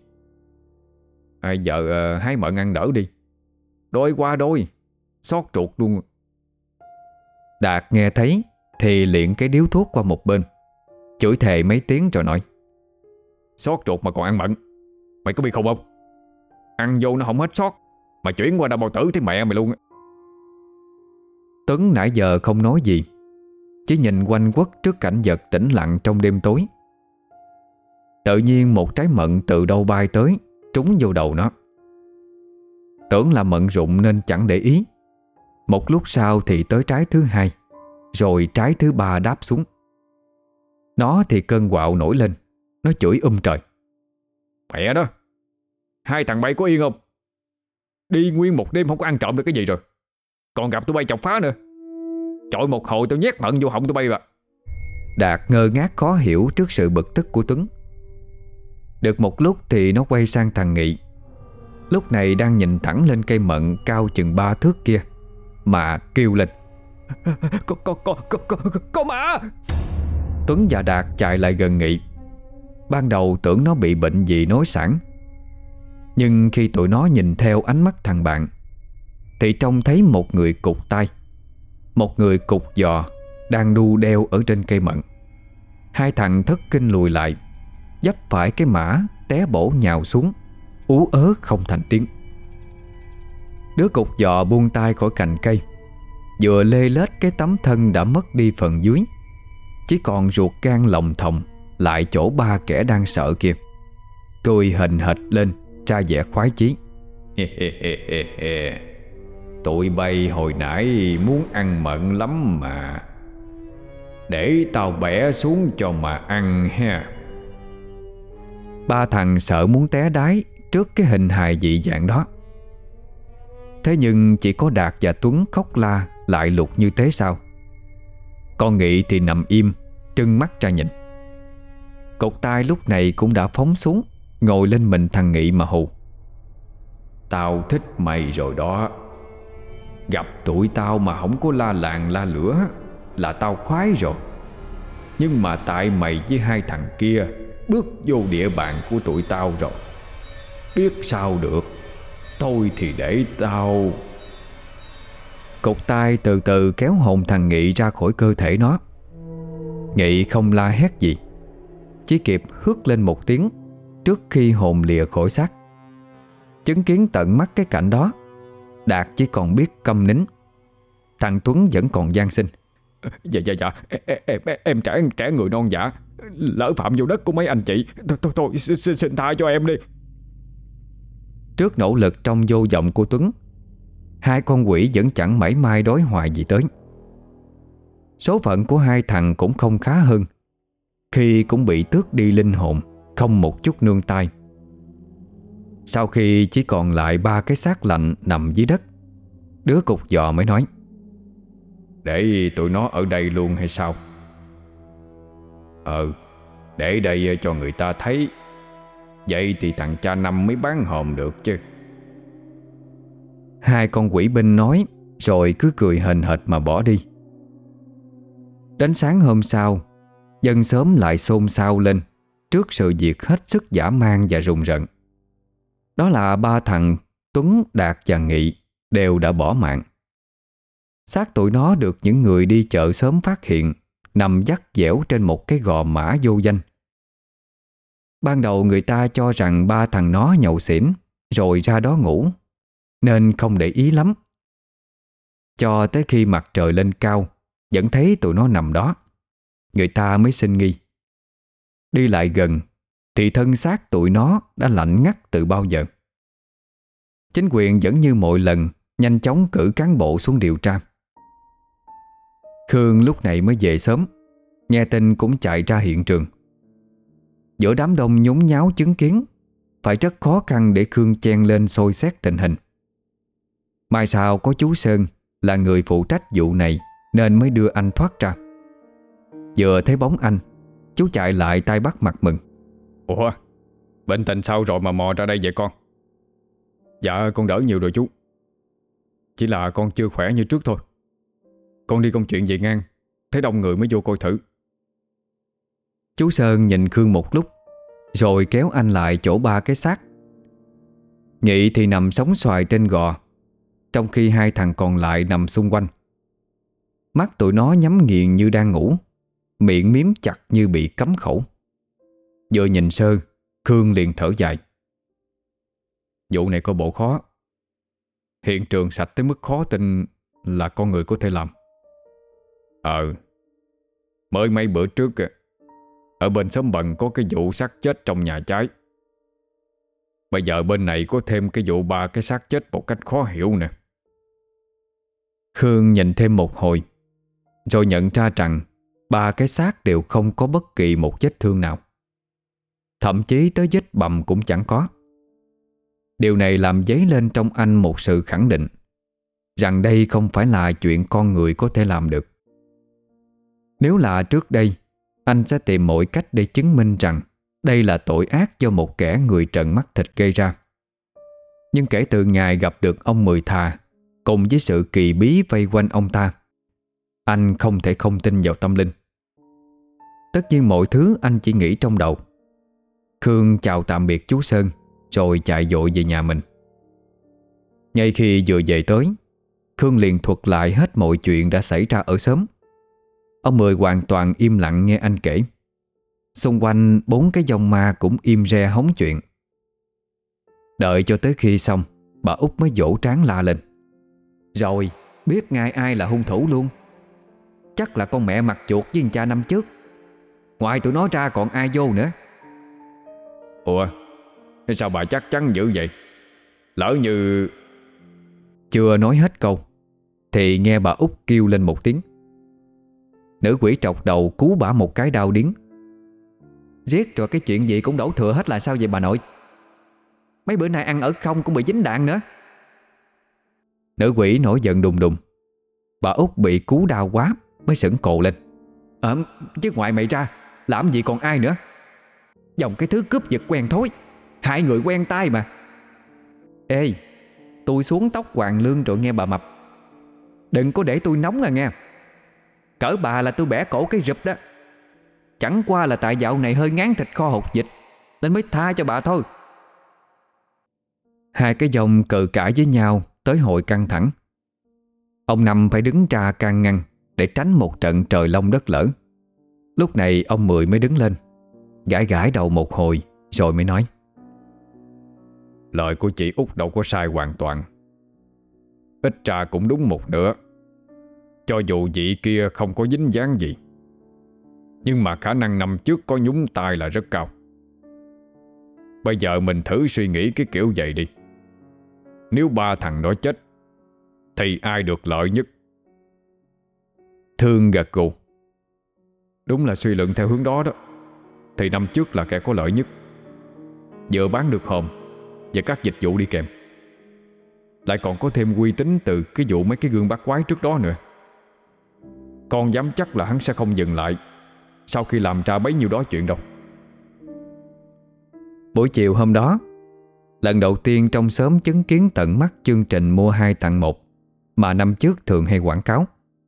Giờ hái mận ăn đỡ đi, đói quá đói, xót ruột luôn. Đạt nghe thấy thì liệng cái điếu thuốc qua một bên, chửi thề mấy tiếng rồi nói: Xót ruột mà còn ăn mận, mày có biết không? Ăn vô nó không hết sót, mà chuyển qua đau bao tử thì mẹ mày luôn. Tuấn nãy giờ không nói gì, chỉ nhìn quanh quất trước cảnh vật tĩnh lặng trong đêm tối. Tự nhiên một trái mận từ đâu bay tới, trúng vô đầu nó. Tưởng là mận rụng nên chẳng để ý. Một lúc sau thì tới trái thứ hai, rồi trái thứ ba đáp xuống. Nó thì cơn quạo nổi lên, nó chửi trời: Mẹ đó, hai thằng bay có yên không? Đi nguyên một đêm không có ăn trộm được cái gì rồi, còn gặp tụi bay chọc phá nữa. Chọi một hồi tao nhét mận vô họng tụi bay mà. Đạt ngơ ngác khó hiểu trước sự bực tức của Tuấn. Được một lúc thì nó quay sang thằng Nghị, lúc này đang nhìn thẳng lên cây mận cao chừng 3 thước kia mà kêu lên: Có ma! Tuấn và Đạt chạy lại gần Nghị. Ban đầu tưởng nó bị bệnh gì nối sản, nhưng khi tụi nó nhìn theo ánh mắt thằng bạn thì trông thấy một người cụt tay, một người cụt giò đang đu đeo ở trên cây mận. Hai thằng thất kinh lùi lại, vấp phải cái mã té bổ nhào xuống, ú ớ không thành tiếng. Đứa cụt giò buông tay khỏi cành cây, vừa lê lết cái tấm thân đã mất đi phần dưới, chỉ còn ruột gan lòng thòng lại chỗ ba kẻ đang sợ kia. Cười hình hệt lên, ra vẻ khoái chí. Tụi bay hồi nãy muốn ăn mận lắm mà, để tao bẻ xuống cho mà ăn ha. Ba thằng sợ muốn té đái trước cái hình hài dị dạng đó. Thế nhưng chỉ có Đạt và Tuấn khóc la lại lục như thế sao? Con Nghị thì nằm im, trừng mắt ra nhìn. Cột tay lúc này cũng đã phóng xuống, ngồi lên mình thằng Nghị mà hù. Tao thích mày rồi đó. Gặp tụi tao mà không có la làng la lửa là tao khoái rồi. Nhưng mà tại mày với hai thằng kia bước vô địa bàn của tụi tao rồi, biết sao được. Thôi thì để tao... Cột tay từ từ kéo hồn thằng Nghị ra khỏi cơ thể nó. Nghị không la hét gì, chỉ kịp hước lên một tiếng trước khi hồn lìa khỏi xác. Chứng kiến tận mắt cái cảnh đó, Đạt chỉ còn biết câm nín. Thằng Tuấn vẫn còn van xin. Dạ em trẻ người non dạ, lỡ phạm vô đất của mấy anh chị. Thôi xin tha cho em đi. Trước nỗ lực trong vô vọng của Tuấn, hai con quỷ vẫn chẳng mảy may đối hoài gì tới. Số phận của hai thằng cũng không khá hơn, khi cũng bị tước đi linh hồn, không một chút nương tay. Sau khi chỉ còn lại ba cái xác lạnh nằm dưới đất, đứa cục giò mới nói: Để tụi nó ở đây luôn hay sao? Để đây cho người ta thấy. Vậy thì thằng cha Năm mới bán hòm được chứ. Hai con quỷ binh nói, rồi cứ cười hền hệt mà bỏ đi. Đến sáng hôm sau, dân xóm lại xôn xao lên trước sự việc hết sức dã man và rùng rợn. Đó là ba thằng Tuấn, Đạt và Nghị đều đã bỏ mạng. Xác tụi nó được những người đi chợ sớm phát hiện nằm vắt vẻo trên một cái gò mã vô danh. Ban đầu người ta cho rằng ba thằng nó nhậu xỉn rồi ra đó ngủ, nên không để ý lắm. Cho tới khi mặt trời lên cao vẫn thấy tụi nó nằm đó, người ta mới sinh nghi. Đi lại gần thì thân xác tụi nó đã lạnh ngắt từ bao giờ. Chính quyền vẫn như mọi lần nhanh chóng cử cán bộ xuống điều tra. Khương lúc này mới về sớm, nghe tin cũng chạy ra hiện trường. Giữa đám đông nhốn nháo chứng kiến, phải rất khó khăn để Khương chen lên soi xét tình hình. Mai sau có chú Sơn là người phụ trách vụ này nên mới đưa anh thoát ra. Vừa thấy bóng anh, chú chạy lại tay bắt mặt mừng. Ủa, bệnh tình sao rồi mà mò ra đây vậy con? Dạ con đỡ nhiều rồi chú. Chỉ là con chưa khỏe như trước thôi. Con đi công chuyện về ngang, thấy đông người mới vô coi thử. Chú Sơn nhìn Khương một lúc, rồi kéo anh lại chỗ ba cái xác. Nghị thì nằm sóng xoài trên gò, trong khi hai thằng còn lại nằm xung quanh. Mắt tụi nó nhắm nghiền như đang ngủ, miệng miếm chặt như bị cấm khẩu. Vừa nhìn sơ, Khương liền thở dài. Vụ này có bộ khó. Hiện trường sạch tới mức khó tin là con người có thể làm. Mới mấy bữa trước ở bên xóm Bần có cái vụ xác chết trong nhà cháy. Bây giờ bên này có thêm cái vụ ba cái xác chết một cách khó hiểu nè. Khương nhìn thêm một hồi, rồi nhận ra rằng ba cái xác đều không có bất kỳ một vết thương nào. Thậm chí tới vết bầm cũng chẳng có. Điều này làm dấy lên trong anh một sự khẳng định rằng đây không phải là chuyện con người có thể làm được. Nếu là trước đây, anh sẽ tìm mọi cách để chứng minh rằng đây là tội ác do một kẻ người trần mắt thịt gây ra. Nhưng kể từ ngày gặp được ông Mười Thà, cùng với sự kỳ bí vây quanh ông ta, anh không thể không tin vào tâm linh. Tất nhiên mọi thứ anh chỉ nghĩ trong đầu. Khương chào tạm biệt chú Sơn, rồi chạy vội về nhà mình. Ngay khi vừa về tới, Khương liền thuật lại hết mọi chuyện đã xảy ra ở xóm. Ông Mười hoàn toàn im lặng nghe anh kể. Xung quanh bốn cái dòng ma cũng im re hóng chuyện. Đợi cho tới khi xong, bà Út mới vỗ trán la lên. Rồi, Biết ngay ai là hung thủ luôn. Chắc là con mẹ mặt chuột với thằng cha năm trước. Ngoài tụi nó ra còn ai vô nữa? Ủa, sao bà chắc chắn dữ vậy? Lỡ như... Chưa nói hết câu thì nghe bà Út kêu lên một tiếng. Nữ quỷ trọc đầu cú bả một cái đau điếng. Riết rồi cái chuyện gì cũng đổ thừa hết là sao vậy bà nội? Mấy bữa nay ăn ở không cũng bị dính đạn nữa. Nữ quỷ nổi giận đùng đùng. Bà Út bị cú đau quá mới sững cồ lên. Chứ ngoại mày ra làm gì còn ai nữa? Dòng cái thứ cướp giật quen thối, hại người quen tai mà. Ê, tôi xuống tóc hoàng lương rồi nghe bà Mập. Đừng có để tôi nóng à nghe. Cỡ bà là tôi bẻ cổ cái rụp đó. Chẳng qua là tại dạo này hơi ngán thịt kho hột vịt nên mới tha cho bà thôi. Hai cái dòng cự cãi với nhau tới hồi căng thẳng. Ông Năm phải đứng ra can ngăn để tránh một trận trời long đất lở. Lúc này ông Mười mới đứng lên, gãi gãi đầu một hồi rồi mới nói: Lời của chị Út đâu có sai hoàn toàn. Ít ra cũng đúng một nửa. Cho dù vị kia không có dính dáng gì, nhưng mà khả năng năm trước có nhúng tay là rất cao. Bây giờ mình thử suy nghĩ cái kiểu vậy đi. Nếu ba thằng đó chết thì ai được lợi nhất? Thương gật gù. Đúng là suy luận theo hướng đó đó thì năm trước là kẻ có lợi nhất. Vừa bán được hòm và các dịch vụ đi kèm, lại còn có thêm uy tín từ cái vụ mấy cái gương bắt quái trước đó nữa. Con dám chắc là hắn sẽ không dừng lại sau khi làm ra bấy nhiêu đó chuyện đâu. Buổi chiều hôm đó, lần đầu tiên trong xóm chứng kiến tận mắt chương trình mua 2 tặng 1 mà năm trước thường hay quảng cáo.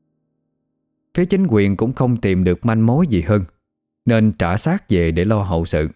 Phía chính quyền cũng không tìm được manh mối gì hơn, nên trả xác về để lo hậu sự.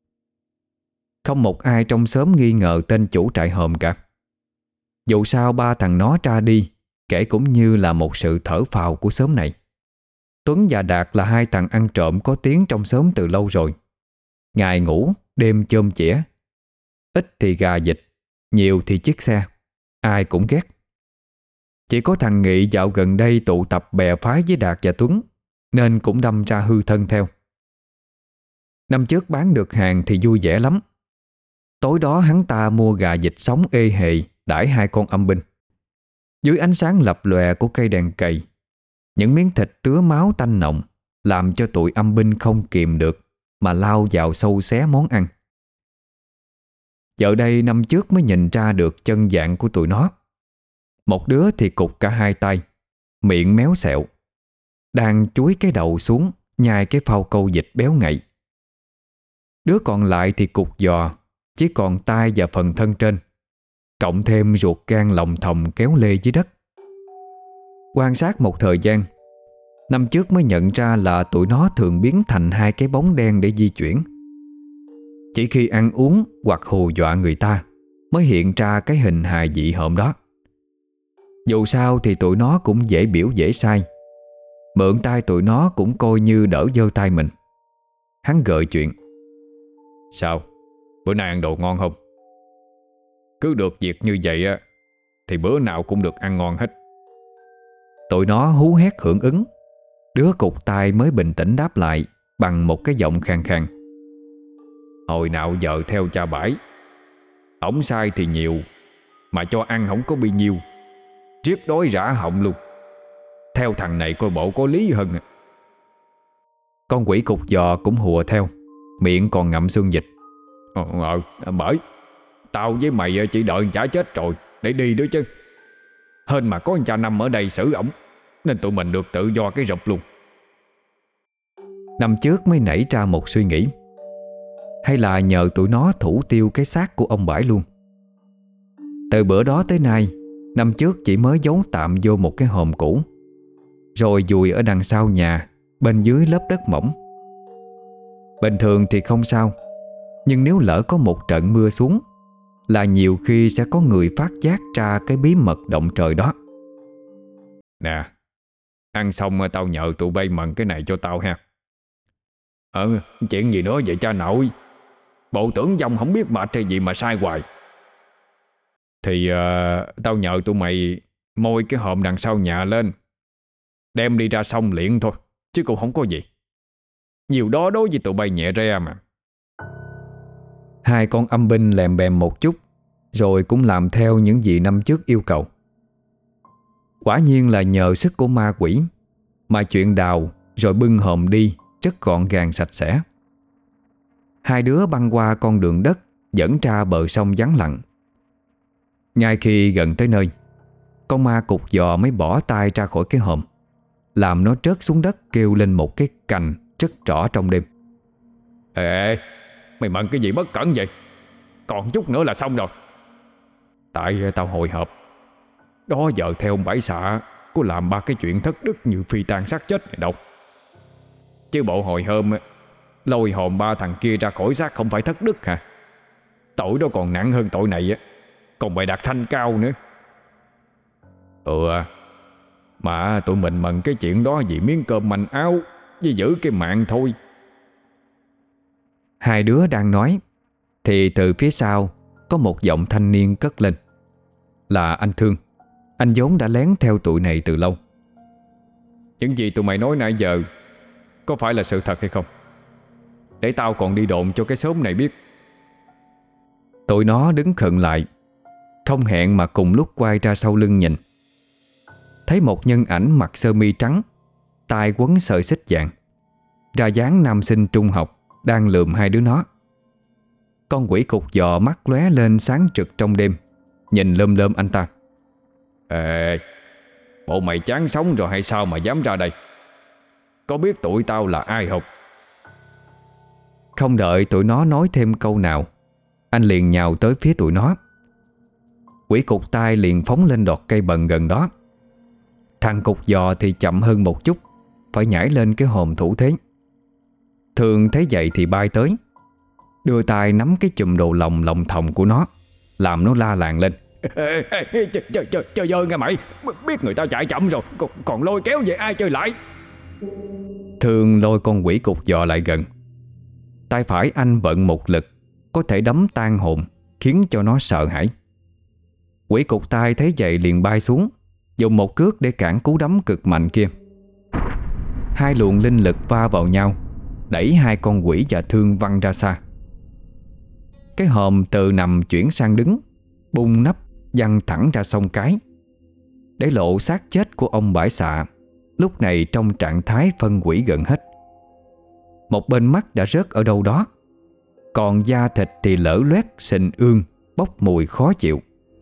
Không một ai trong xóm nghi ngờ tên chủ trại hòm cả. Dù sao ba thằng nó ra đi kể cũng như là một sự thở phào của xóm này. Tuấn và Đạt là 2 thằng ăn trộm có tiếng trong xóm từ lâu rồi. Ngày ngủ, đêm chôm chĩa. Ít thì gà vịt, nhiều thì chiếc xe. Ai cũng ghét. Chỉ có thằng Nghị dạo gần đây tụ tập bè phái với Đạt và Tuấn, nên cũng đâm ra hư thân theo. Năm trước bán được hàng thì vui vẻ lắm. Tối đó hắn ta mua gà vịt sống ê hề đãi 2 con âm binh. Dưới ánh sáng lập lòe của cây đèn cầy, những miếng thịt tứa máu tanh nồng làm cho tụi âm binh không kìm được mà lao vào sâu xé món ăn. Giờ đây năm trước mới nhìn ra được chân dạng của tụi nó. Một đứa thì cụt cả 2 tay, miệng méo xẹo, đang chúi cái đầu xuống nhai cái phao câu vịt béo ngậy. Đứa còn lại thì cụt giò, chỉ còn tai và phần thân trên, cộng thêm ruột gan lòng thòng kéo lê dưới đất. Quan sát một thời gian, năm trước mới nhận ra là tụi nó thường biến thành 2 cái bóng đen để di chuyển. Chỉ khi ăn uống hoặc hù dọa người ta mới hiện ra cái hình hài dị hợm đó. Dù sao thì tụi nó cũng dễ biểu dễ sai. Mượn tay tụi nó cũng coi như đỡ dơ tay mình. Hắn gợi chuyện: Sao? Bữa nay ăn đồ ngon không? Cứ được việc như vậy á thì bữa nào cũng được ăn ngon hết. Tụi nó hú hét hưởng ứng. Đứa cụt tay mới bình tĩnh đáp lại bằng một cái giọng khàn khàn: Hồi nào giờ theo cha bãi, ổng sai thì nhiều, mà cho ăn không có bao nhiêu, riết đói rã họng luôn. Theo thằng này coi bộ có lý hơn. Con quỷ cục giò cũng hùa theo, miệng còn ngậm xương vịt. Bởi tao với mày chỉ đợi chả chết rồi để đi đó chứ. Hên mà có anh cha Năm ở đây xử ổng, nên tụi mình được tự do cái rụp luôn. Năm trước mới nảy ra một suy nghĩ: hay là nhờ tụi nó thủ tiêu cái xác của ông Bãi luôn. Từ bữa đó tới nay, năm trước chỉ mới giấu tạm vô một cái hòm cũ, rồi vùi ở đằng sau nhà, bên dưới lớp đất mỏng. Bình thường thì không sao, nhưng nếu lỡ có một trận mưa xuống là nhiều khi sẽ có người phát giác ra cái bí mật động trời đó. Nè, ăn xong tao nhờ tụi bay mần cái này cho tao ha. Chuyện gì nữa vậy cha nội? Bộ tưởng dòng không biết mệt hay gì mà sai hoài. Thì tao nhờ tụi mày Môi cái hòm đằng sau nhà lên, đem đi ra sông liền thôi, chứ cũng không có gì. Nhiều đó đối với tụi bay nhẹ ra mà. Hai con âm binh lèm bèm một chút, rồi cũng làm theo những gì năm trước yêu cầu. Quả nhiên là nhờ sức của ma quỷ mà chuyện đào rồi bưng hòm đi rất gọn gàng sạch sẽ. Hai đứa băng qua con đường đất dẫn ra bờ sông vắng lặng. Ngay khi gần tới nơi, con ma cục giò mới bỏ tay ra khỏi cái hòm, làm nó rớt xuống đất kêu lên một cái cành rất rõ trong đêm. Ê, mày mận cái gì bất cẩn vậy? Còn chút nữa là xong rồi. Tại tao hồi hộp. Đó giờ theo ông Bảy xạ có làm ba cái chuyện thất đức như phi tang xác chết này đâu. Chứ bộ hồi hôm lôi hồn ba thằng kia ra khỏi xác không phải thất đức hả? Tội đó còn nặng hơn tội này á, còn bày đặt thanh cao nữa. Mà tụi mình mần cái chuyện đó vì miếng cơm manh áo với giữ cái mạng thôi. Hai đứa đang nói thì từ phía sau có một giọng thanh niên cất lên. Là anh Thương. Anh vốn đã lén theo tụi này từ lâu. Những gì tụi mày nói nãy giờ có phải là sự thật hay không? Để tao còn đi đồn cho cái xóm này biết. Tụi nó đứng khựng lại, không hẹn mà cùng lúc quay ra sau lưng nhìn. Thấy một nhân ảnh mặc sơ mi trắng, tai quấn sợi xích vàng, ra dáng nam sinh trung học, đang lườm hai đứa nó. Con quỷ cục giò mắt lóe lên sáng trực trong đêm, nhìn lơm lơm anh ta. Ê, bộ mày chán sống rồi hay sao mà dám ra đây? Có biết tụi tao là ai không? Không đợi tụi nó nói thêm câu nào, anh liền nhào tới phía tụi nó. Quỷ cục tai liền phóng lên đọt cây bần gần đó. Thằng cục giò thì chậm hơn một chút, phải nhảy lên cái hòm thủ thế. Thường thấy vậy thì bay tới, đưa tay nắm cái chùm đồ lòng thòng của nó, làm nó la làng lên. Chơi dơi nghe mày. Biết người ta chạy chậm rồi còn lôi kéo về ai chơi lại. Thường lôi con quỷ cục giò lại gần. Tay phải anh vận một lực có thể đấm tan hồn, khiến cho nó sợ hãi. Quỷ cục tai thấy vậy liền bay xuống, dùng một cước để cản cú đấm cực mạnh kia. Hai luồng linh lực va vào nhau, đẩy hai con quỷ và Thương văng ra xa. Cái hòm từ nằm chuyển sang đứng, bung nắp văng thẳng ra sông cái, để lộ xác chết của ông Bãi Xạ, lúc này trong trạng thái phân hủy gần hết. Một bên mắt đã rớt ở đâu đó, còn da thịt thì lở loét sình ương, bốc mùi khó chịu.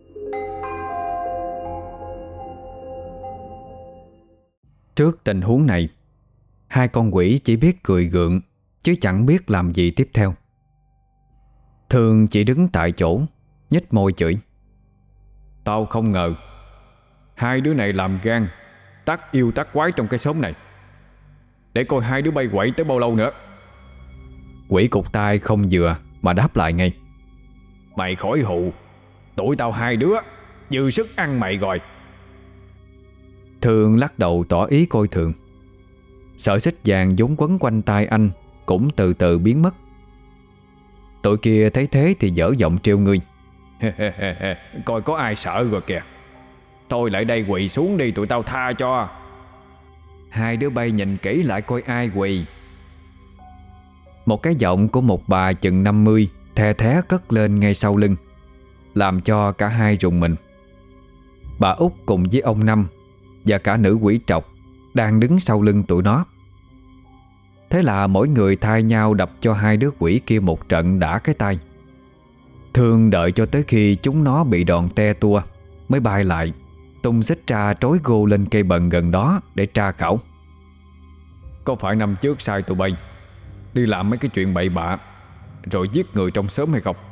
Trước tình huống này, hai con quỷ chỉ biết cười gượng, chứ chẳng biết làm gì tiếp theo. Thường chỉ đứng tại chỗ, nhếch môi chửi. Tao không ngờ hai đứa này làm gan, tác yêu tác quái trong cái xóm này. Để coi hai đứa bay quậy tới bao lâu nữa. Quỷ cục tai không vừa mà đáp lại ngay. Mày khỏi hụ, tụi tao hai đứa dư sức ăn mày rồi. Thường lắc đầu tỏ ý coi thường. Sợi xích vàng vốn quấn quanh tai anh cũng từ từ biến mất. Tụi kia thấy thế thì dở giọng trêu ngươi. Coi có ai sợ rồi kìa. Thôi lại đây quỳ xuống đi, tụi tao tha cho. Hai đứa bay nhìn kỹ lại coi ai quỳ. Một cái giọng của một bà chừng 50 the thé cất lên ngay sau lưng, làm cho cả hai rùng mình. Bà Út cùng với ông Năm và cả nữ quỷ trọc đang đứng sau lưng tụi nó. Thế là mỗi người thay nhau đập cho hai đứa quỷ kia một trận đã cái tay. Thường đợi cho tới khi chúng nó bị đòn te tua mới bay lại, tung xích ra trối gô lên cây bần gần đó để tra khảo. Có phải năm trước sai tụi bay đi làm mấy cái chuyện bậy bạ rồi giết người trong xóm hay không?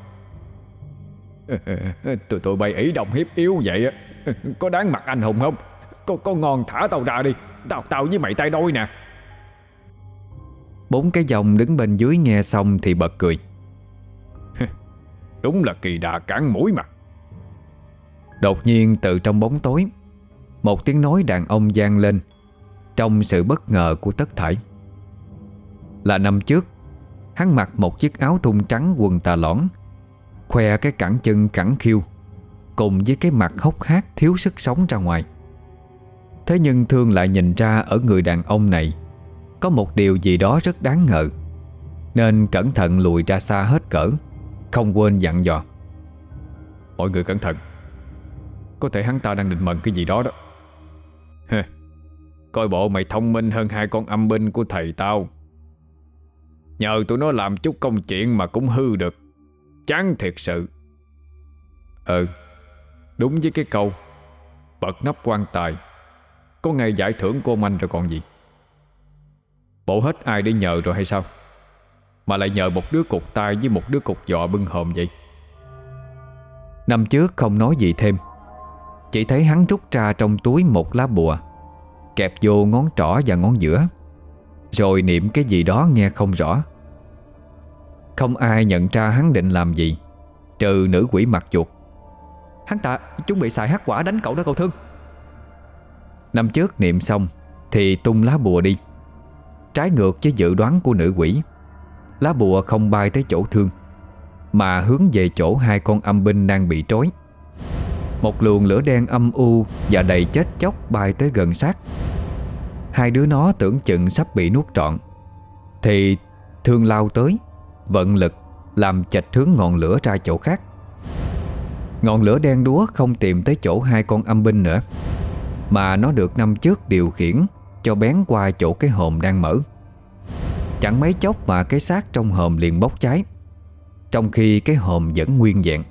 Tụi bay ỷ đồng hiếp yếu vậy á, có đáng mặt anh hùng không? Có ngon thả tao ra đi, tao với mày tay đôi nè. Bốn cái dòng đứng bên dưới nghe xong thì bật cười. Đúng là kỳ đà cản mũi mà. Đột nhiên từ trong bóng tối, một tiếng nói đàn ông vang lên, trong sự bất ngờ của tất thảy. Là năm trước, hắn mặc một chiếc áo thun trắng quần tà lõn, khoe cái cẳng chân cẳng khiu, cùng với cái mặt hốc hác thiếu sức sống ra ngoài. Thế nhưng Thương lại nhìn ra ở người đàn ông này có một điều gì đó rất đáng ngờ, nên cẩn thận lùi ra xa hết cỡ, không quên dặn dò: "Mọi người cẩn thận, có thể hắn ta đang định mần cái gì đó đó." "Hê, coi bộ mày thông minh hơn hai con âm binh của thầy tao. Nhờ tụi nó làm chút công chuyện mà cũng hư được, chán thiệt sự." Đúng với cái câu bật nắp quan tài có ngày giải thưởng của ông anh rồi còn gì. Bộ hết ai để nhờ rồi hay sao, mà lại nhờ một đứa cục tai với một đứa cục giò bưng hòm vậy? Năm trước không nói gì thêm, chỉ thấy hắn rút ra trong túi một lá bùa, kẹp vô ngón trỏ và ngón giữa, rồi niệm cái gì đó nghe không rõ. Không ai nhận ra hắn định làm gì, trừ nữ quỷ mặt chuột. "Hắn ta chuẩn bị xài hắc quả đánh cậu đó cậu Thương." Năm trước niệm xong thì tung lá bùa đi. Trái ngược với dự đoán của nữ quỷ, lá bùa không bay tới chỗ Thương, mà hướng về chỗ hai con âm binh đang bị trói. Một luồng lửa đen âm u và đầy chết chóc bay tới gần sát. Hai đứa nó tưởng chừng sắp bị nuốt trọn, thì Thương lao tới, vận lực làm chệch hướng ngọn lửa ra chỗ khác. Ngọn lửa đen đúa không tìm tới chỗ hai con âm binh nữa, mà nó được năm trước điều khiển cho bén qua chỗ cái hòm đang mở. Chẳng mấy chốc mà cái xác trong hòm liền bốc cháy, trong khi cái hòm vẫn nguyên vẹn.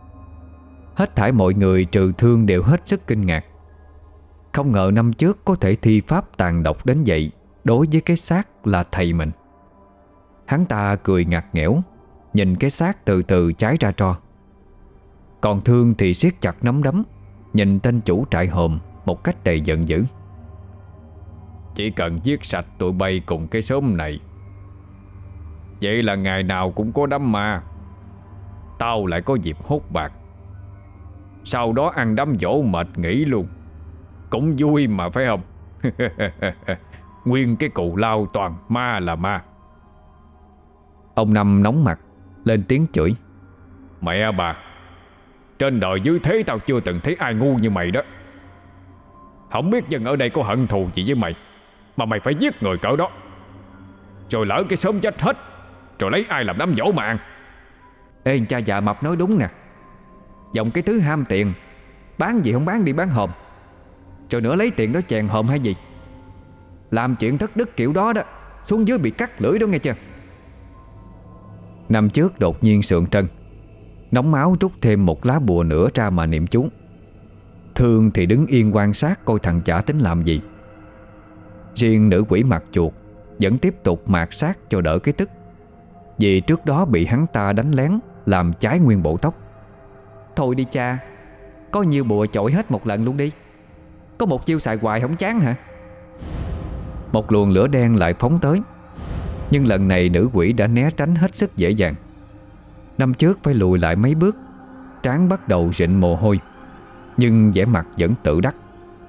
Hết thảy mọi người trừ Thương đều hết sức kinh ngạc. Không ngờ năm trước có thể thi pháp tàn độc đến vậy đối với cái xác là thầy mình. Hắn ta cười ngặt nghẽo, nhìn cái xác từ từ cháy ra tro. Còn Thương thì siết chặt nắm đấm, nhìn tên chủ trại hòm một cách đầy giận dữ. "Chỉ cần giết sạch tụi bay cùng cái xóm này, vậy là ngày nào cũng có đám ma, tao lại có dịp hốt bạc. Sau đó ăn đám dỗ mệt nghỉ luôn, cũng vui mà phải không?" Nguyên cái cù lao toàn ma là ma. Ông Năm nóng mặt lên tiếng chửi: "Mẹ bà, trên đời dưới thế tao chưa từng thấy ai ngu như mày đó. Không biết dân ở đây có hận thù gì với mày mà mày phải giết người cỡ đó, rồi lỡ cái xóm chết hết, rồi lấy ai làm đám dỗ mà ăn." "Ê, cha già mập nói đúng nè. Dòng cái thứ ham tiền, bán gì không bán đi bán hòm, rồi nữa lấy tiền đó chèn hòm hay gì. Làm chuyện thất đức kiểu đó đó, xuống dưới bị cắt lưỡi đó nghe chưa." Năm trước đột nhiên sượng trân, nóng máu rút thêm một lá bùa nữa ra mà niệm chú. Thương thì đứng yên quan sát coi thằng chả tính làm gì. Riêng nữ quỷ mặt chuột vẫn tiếp tục mạt sát cho đỡ cái tức, vì trước đó bị hắn ta đánh lén làm cháy nguyên bộ tóc. "Thôi đi cha, có nhiêu bùa chọi hết một lần luôn đi. Có một chiêu xài hoài không chán hả?" Một luồng lửa đen lại phóng tới, nhưng lần này nữ quỷ đã né tránh hết sức dễ dàng. Năm trước phải lùi lại mấy bước, trán bắt đầu rịn mồ hôi, nhưng vẻ mặt vẫn tự đắc.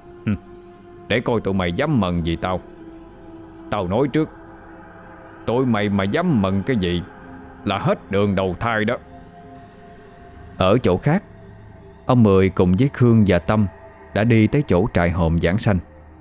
"Để coi tụi mày dám mần gì tao. Tao nói trước, tụi mày mà dám mần cái gì là hết đường đầu thai đó." Ở chỗ khác, ông Mười cùng với Khương và Tâm đã đi tới chỗ trại hòm giảng sanh.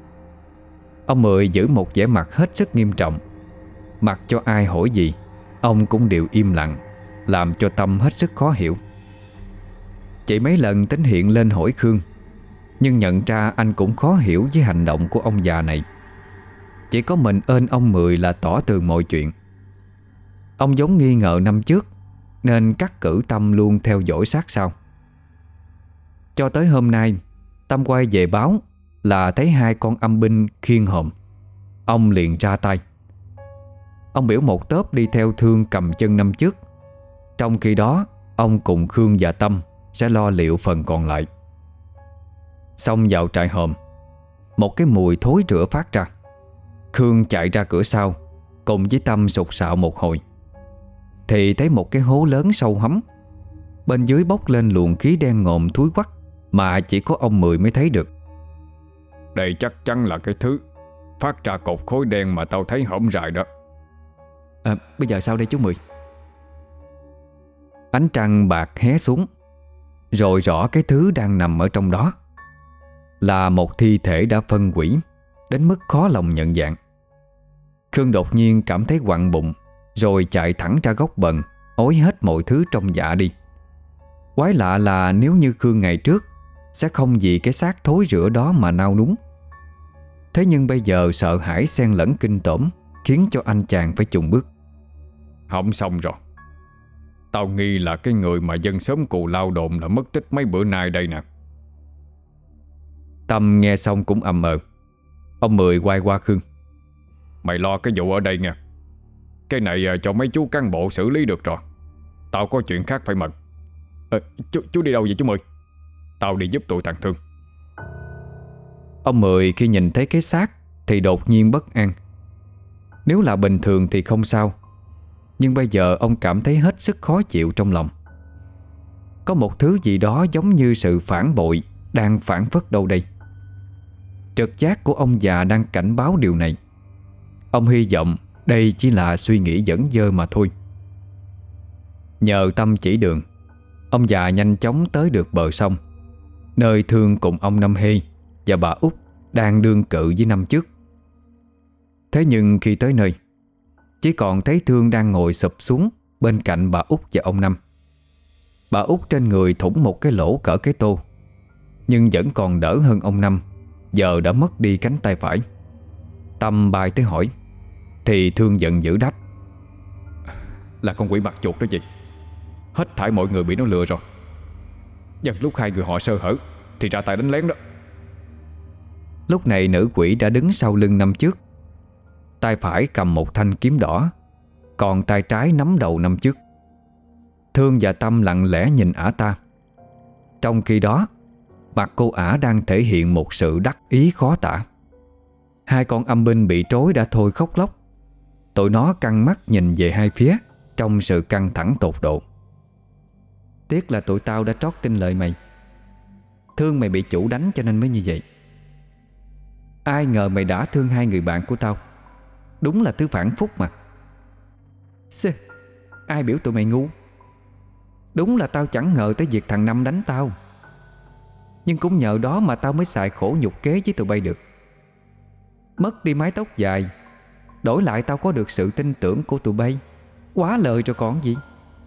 Ông Mười giữ một vẻ mặt hết sức nghiêm trọng. Mặc cho ai hỏi gì, ông cũng đều im lặng, làm cho Tâm hết sức khó hiểu. Chỉ mấy lần tính hiện lên hỏi Khương, nhưng nhận ra anh cũng khó hiểu với hành động của ông già này. Chỉ có mình ơn ông Mười là tỏ tường mọi chuyện. Ông giống nghi ngờ năm trước, nên cắt cử Tâm luôn theo dõi sát sao. Cho tới hôm nay, Tâm quay về báo là thấy hai con âm binh khiêng hòm. Ông liền ra tay. Ông biểu một tốp đi theo Thương cầm chân năm trước, trong khi đó ông cùng Khương và Tâm sẽ lo liệu phần còn lại. Xong vào trại hòm, một cái mùi thối rữa phát ra. Khương chạy ra cửa sau, cùng với Tâm sục sạo một hồi, thì thấy một cái hố lớn sâu hắm. Bên dưới bốc lên luồng khí đen ngòm thúi quắc mà chỉ có ông Mười mới thấy được. "Đây chắc chắn là cái thứ phát ra cột khối đen mà tao thấy hổm rại đó." Bây giờ sao đây chú Mười?" Ánh trăng bạc hé xuống. rồi rõ cái thứ đang nằm ở trong đó là một thi thể đã phân hủy đến mức khó lòng nhận dạng. Khương đột nhiên cảm thấy quặn bụng, rồi chạy thẳng ra góc bần, ối hết mọi thứ trong dạ đi. Quái lạ là nếu như Khương ngày trước sẽ không vì cái xác thối rữa đó mà nao núng. Thế nhưng bây giờ sợ hãi xen lẫn kinh tởm khiến cho anh chàng phải chùng bước. Không xong rồi. Tao nghi là cái người mà dân xóm Cù Lao đồn là mất tích mấy bữa nay đây nè. Tâm nghe xong cũng ầm ờ. Ông Mười quay qua Khương. Mày lo cái vụ ở đây nha. Cái này cho mấy chú cán bộ xử lý được rồi. Tao có chuyện khác phải mận. Chú đi đâu vậy chú Mười? Tao đi giúp tụi thằng Thương. Ông Mười khi nhìn thấy cái xác thì đột nhiên bất an. Nếu là bình thường thì không sao, nhưng bây giờ ông cảm thấy hết sức khó chịu trong lòng. Có một thứ gì đó giống như sự phản bội đang phản phất đâu đây. Trực giác của ông già đang cảnh báo điều này. Ông hy vọng đây chỉ là suy nghĩ dẫn dơ mà thôi. Nhờ Tâm chỉ đường, ông già nhanh chóng tới được bờ sông, nơi Thương cùng ông Năm Hy và bà Út đang đương cự với năm trước. Thế nhưng khi tới nơi, chỉ còn thấy Thương đang ngồi sụp xuống bên cạnh bà Út và ông Năm. Bà Út trên người thủng một cái lỗ cỡ cái tô, nhưng vẫn còn đỡ hơn ông Năm, giờ đã mất đi cánh tay phải. Tâm bay tới hỏi, thì Thương giận dữ đáp: Là con quỷ mặt chuột đó gì. Hết thảy mọi người bị nó lừa rồi. Nhân lúc hai người họ sơ hở thì ra tay đánh lén đó. Lúc này nữ quỷ đã đứng sau lưng năm trước, tay phải cầm một thanh kiếm đỏ, còn tay trái nắm đầu năm trước. Thương và Tâm lặng lẽ nhìn ả ta. Trong khi đó, mặt cô ả đang thể hiện một sự đắc ý khó tả. Hai con âm binh bị trối đã thôi khóc lóc. Tụi nó căng mắt nhìn về hai phía trong sự căng thẳng tột độ. Tiếc là tụi tao đã trót tin lời mày. Thương mày bị chủ đánh cho nên mới như vậy. Ai ngờ mày đã thương hai người bạn của tao. Đúng là thứ phản phúc mà. Xê, ai biểu tụi mày ngu. Đúng là tao chẳng ngờ tới việc thằng Năm đánh tao. Nhưng cũng nhờ đó mà tao mới xài khổ nhục kế với tụi bay được. Mất đi mái tóc dài, đổi lại tao có được sự tin tưởng của tụi bay. Quá lời rồi còn gì.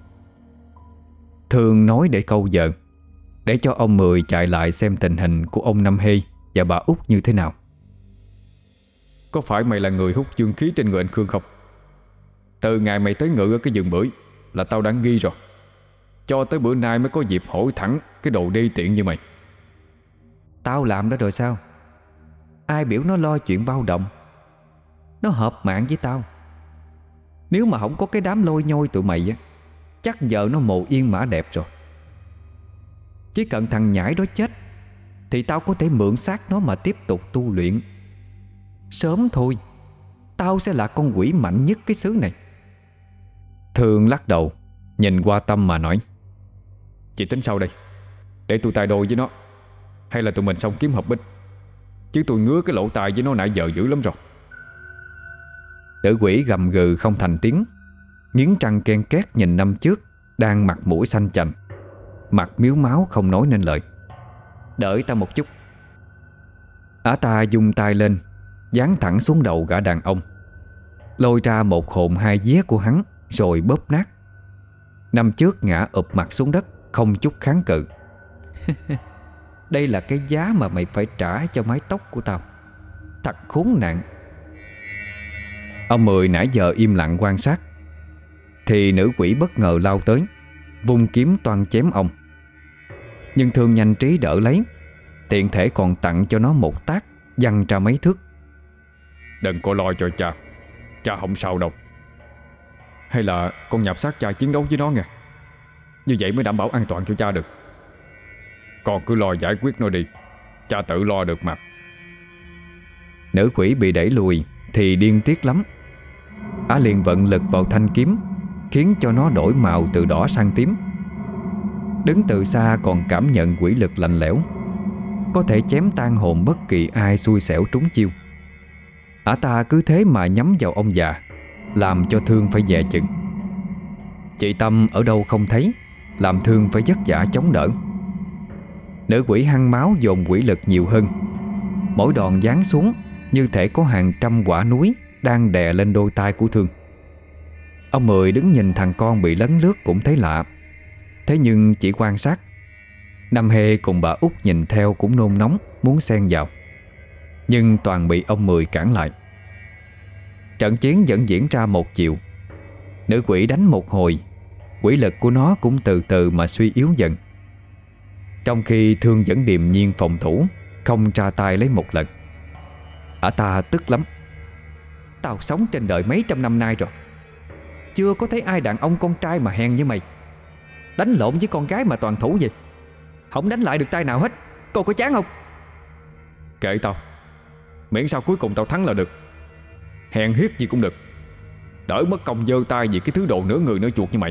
Thương nói để câu giờ, để cho ông Mười chạy lại xem tình hình của ông Năm Hy và bà Út như thế nào. Có phải mày là người hút dương khí trên người anh Khương không? Từ ngày mày tới ngự ở cái vườn bưởi là tao đã nghi rồi. Cho tới bữa nay mới có dịp hỏi thẳng cái đồ đê tiện như mày. Tao làm đó rồi sao? Ai biểu nó lo chuyện bao động. Nó hợp mạng với tao. Nếu mà không có cái đám lôi nhôi tụi mày á, chắc giờ nó mồ yên mã đẹp rồi. Chỉ cần thằng nhãi đó chết thì tao có thể mượn xác nó mà tiếp tục tu luyện. Sớm thôi, tao sẽ là con quỷ mạnh nhất cái xứ này. Thương lắc đầu, nhìn qua Tâm mà nói: Chị tính sau đây, để tôi tay đôi với nó, hay là tụi mình xong kiếm hợp binh? Chứ tôi ngứa cái lỗ tai với nó nãy giờ dữ lắm rồi. Tử quỷ gầm gừ không thành tiếng, nghiến răng ken két nhìn năm trước đang mặt mũi xanh chành, mặt miếu máu không nói nên lời. Đợi ta một chút. Ả ta dung tay lên, dán thẳng xuống đầu gã đàn ông, lôi ra một hồn hai vía của hắn rồi bóp nát. Năm trước ngã ụp mặt xuống đất, không chút kháng cự. Đây là cái giá mà mày phải trả cho mái tóc của tao, thật khốn nạn. Ông Mười nãy giờ im lặng quan sát, thì nữ quỷ bất ngờ lao tới, vung kiếm toan chém ông. Nhưng Thương nhanh trí đỡ lấy, tiện thể còn tặng cho nó một tát văng ra mấy thước. Đừng có lo cho cha, cha không sao đâu. Hay là con nhập xác cha chiến đấu với nó nha. Như vậy mới đảm bảo an toàn cho cha được. Con cứ lo giải quyết nó đi, cha tự lo được mà. Nữ quỷ bị đẩy lùi thì điên tiết lắm. Á liền vận lực vào thanh kiếm, khiến cho nó đổi màu từ đỏ sang tím. Đứng từ xa còn cảm nhận quỷ lực lạnh lẽo, có thể chém tan hồn bất kỳ ai xui xẻo trúng chiêu. Ả ta cứ thế mà nhắm vào ông già, làm cho Thương phải dè chừng. Chị Tâm ở đâu không thấy, làm Thương phải vất vả chống đỡ. Nữ quỷ hăng máu dồn quỷ lực nhiều hơn. Mỗi đòn giáng xuống như thể có hàng trăm quả núi đang đè lên đôi tai của Thương. Ông Mười đứng nhìn thằng con bị lấn lướt cũng thấy lạ. Thế nhưng chỉ quan sát. Năm Hê cùng bà Út nhìn theo cũng nôn nóng muốn xen vào, nhưng toàn bị ông Mười cản lại. Trận chiến vẫn diễn ra một chiều. Nữ quỷ đánh một hồi, quỷ lực của nó cũng từ từ mà suy yếu dần, trong khi Thương vẫn điềm nhiên phòng thủ, không ra tay lấy một lần. Ả ta tức lắm. Tao sống trên đời mấy trăm năm nay rồi, chưa có thấy ai đàn ông con trai mà hèn như mày. Đánh lộn với con gái mà toàn thủ gì, không đánh lại được tay nào hết. Cô có chán không? Kệ tao, miễn sao cuối cùng tao thắng là được. Hèn hiết gì cũng được, đỡ mất công giơ tay vì cái thứ đồ nửa người nửa chuột như mày.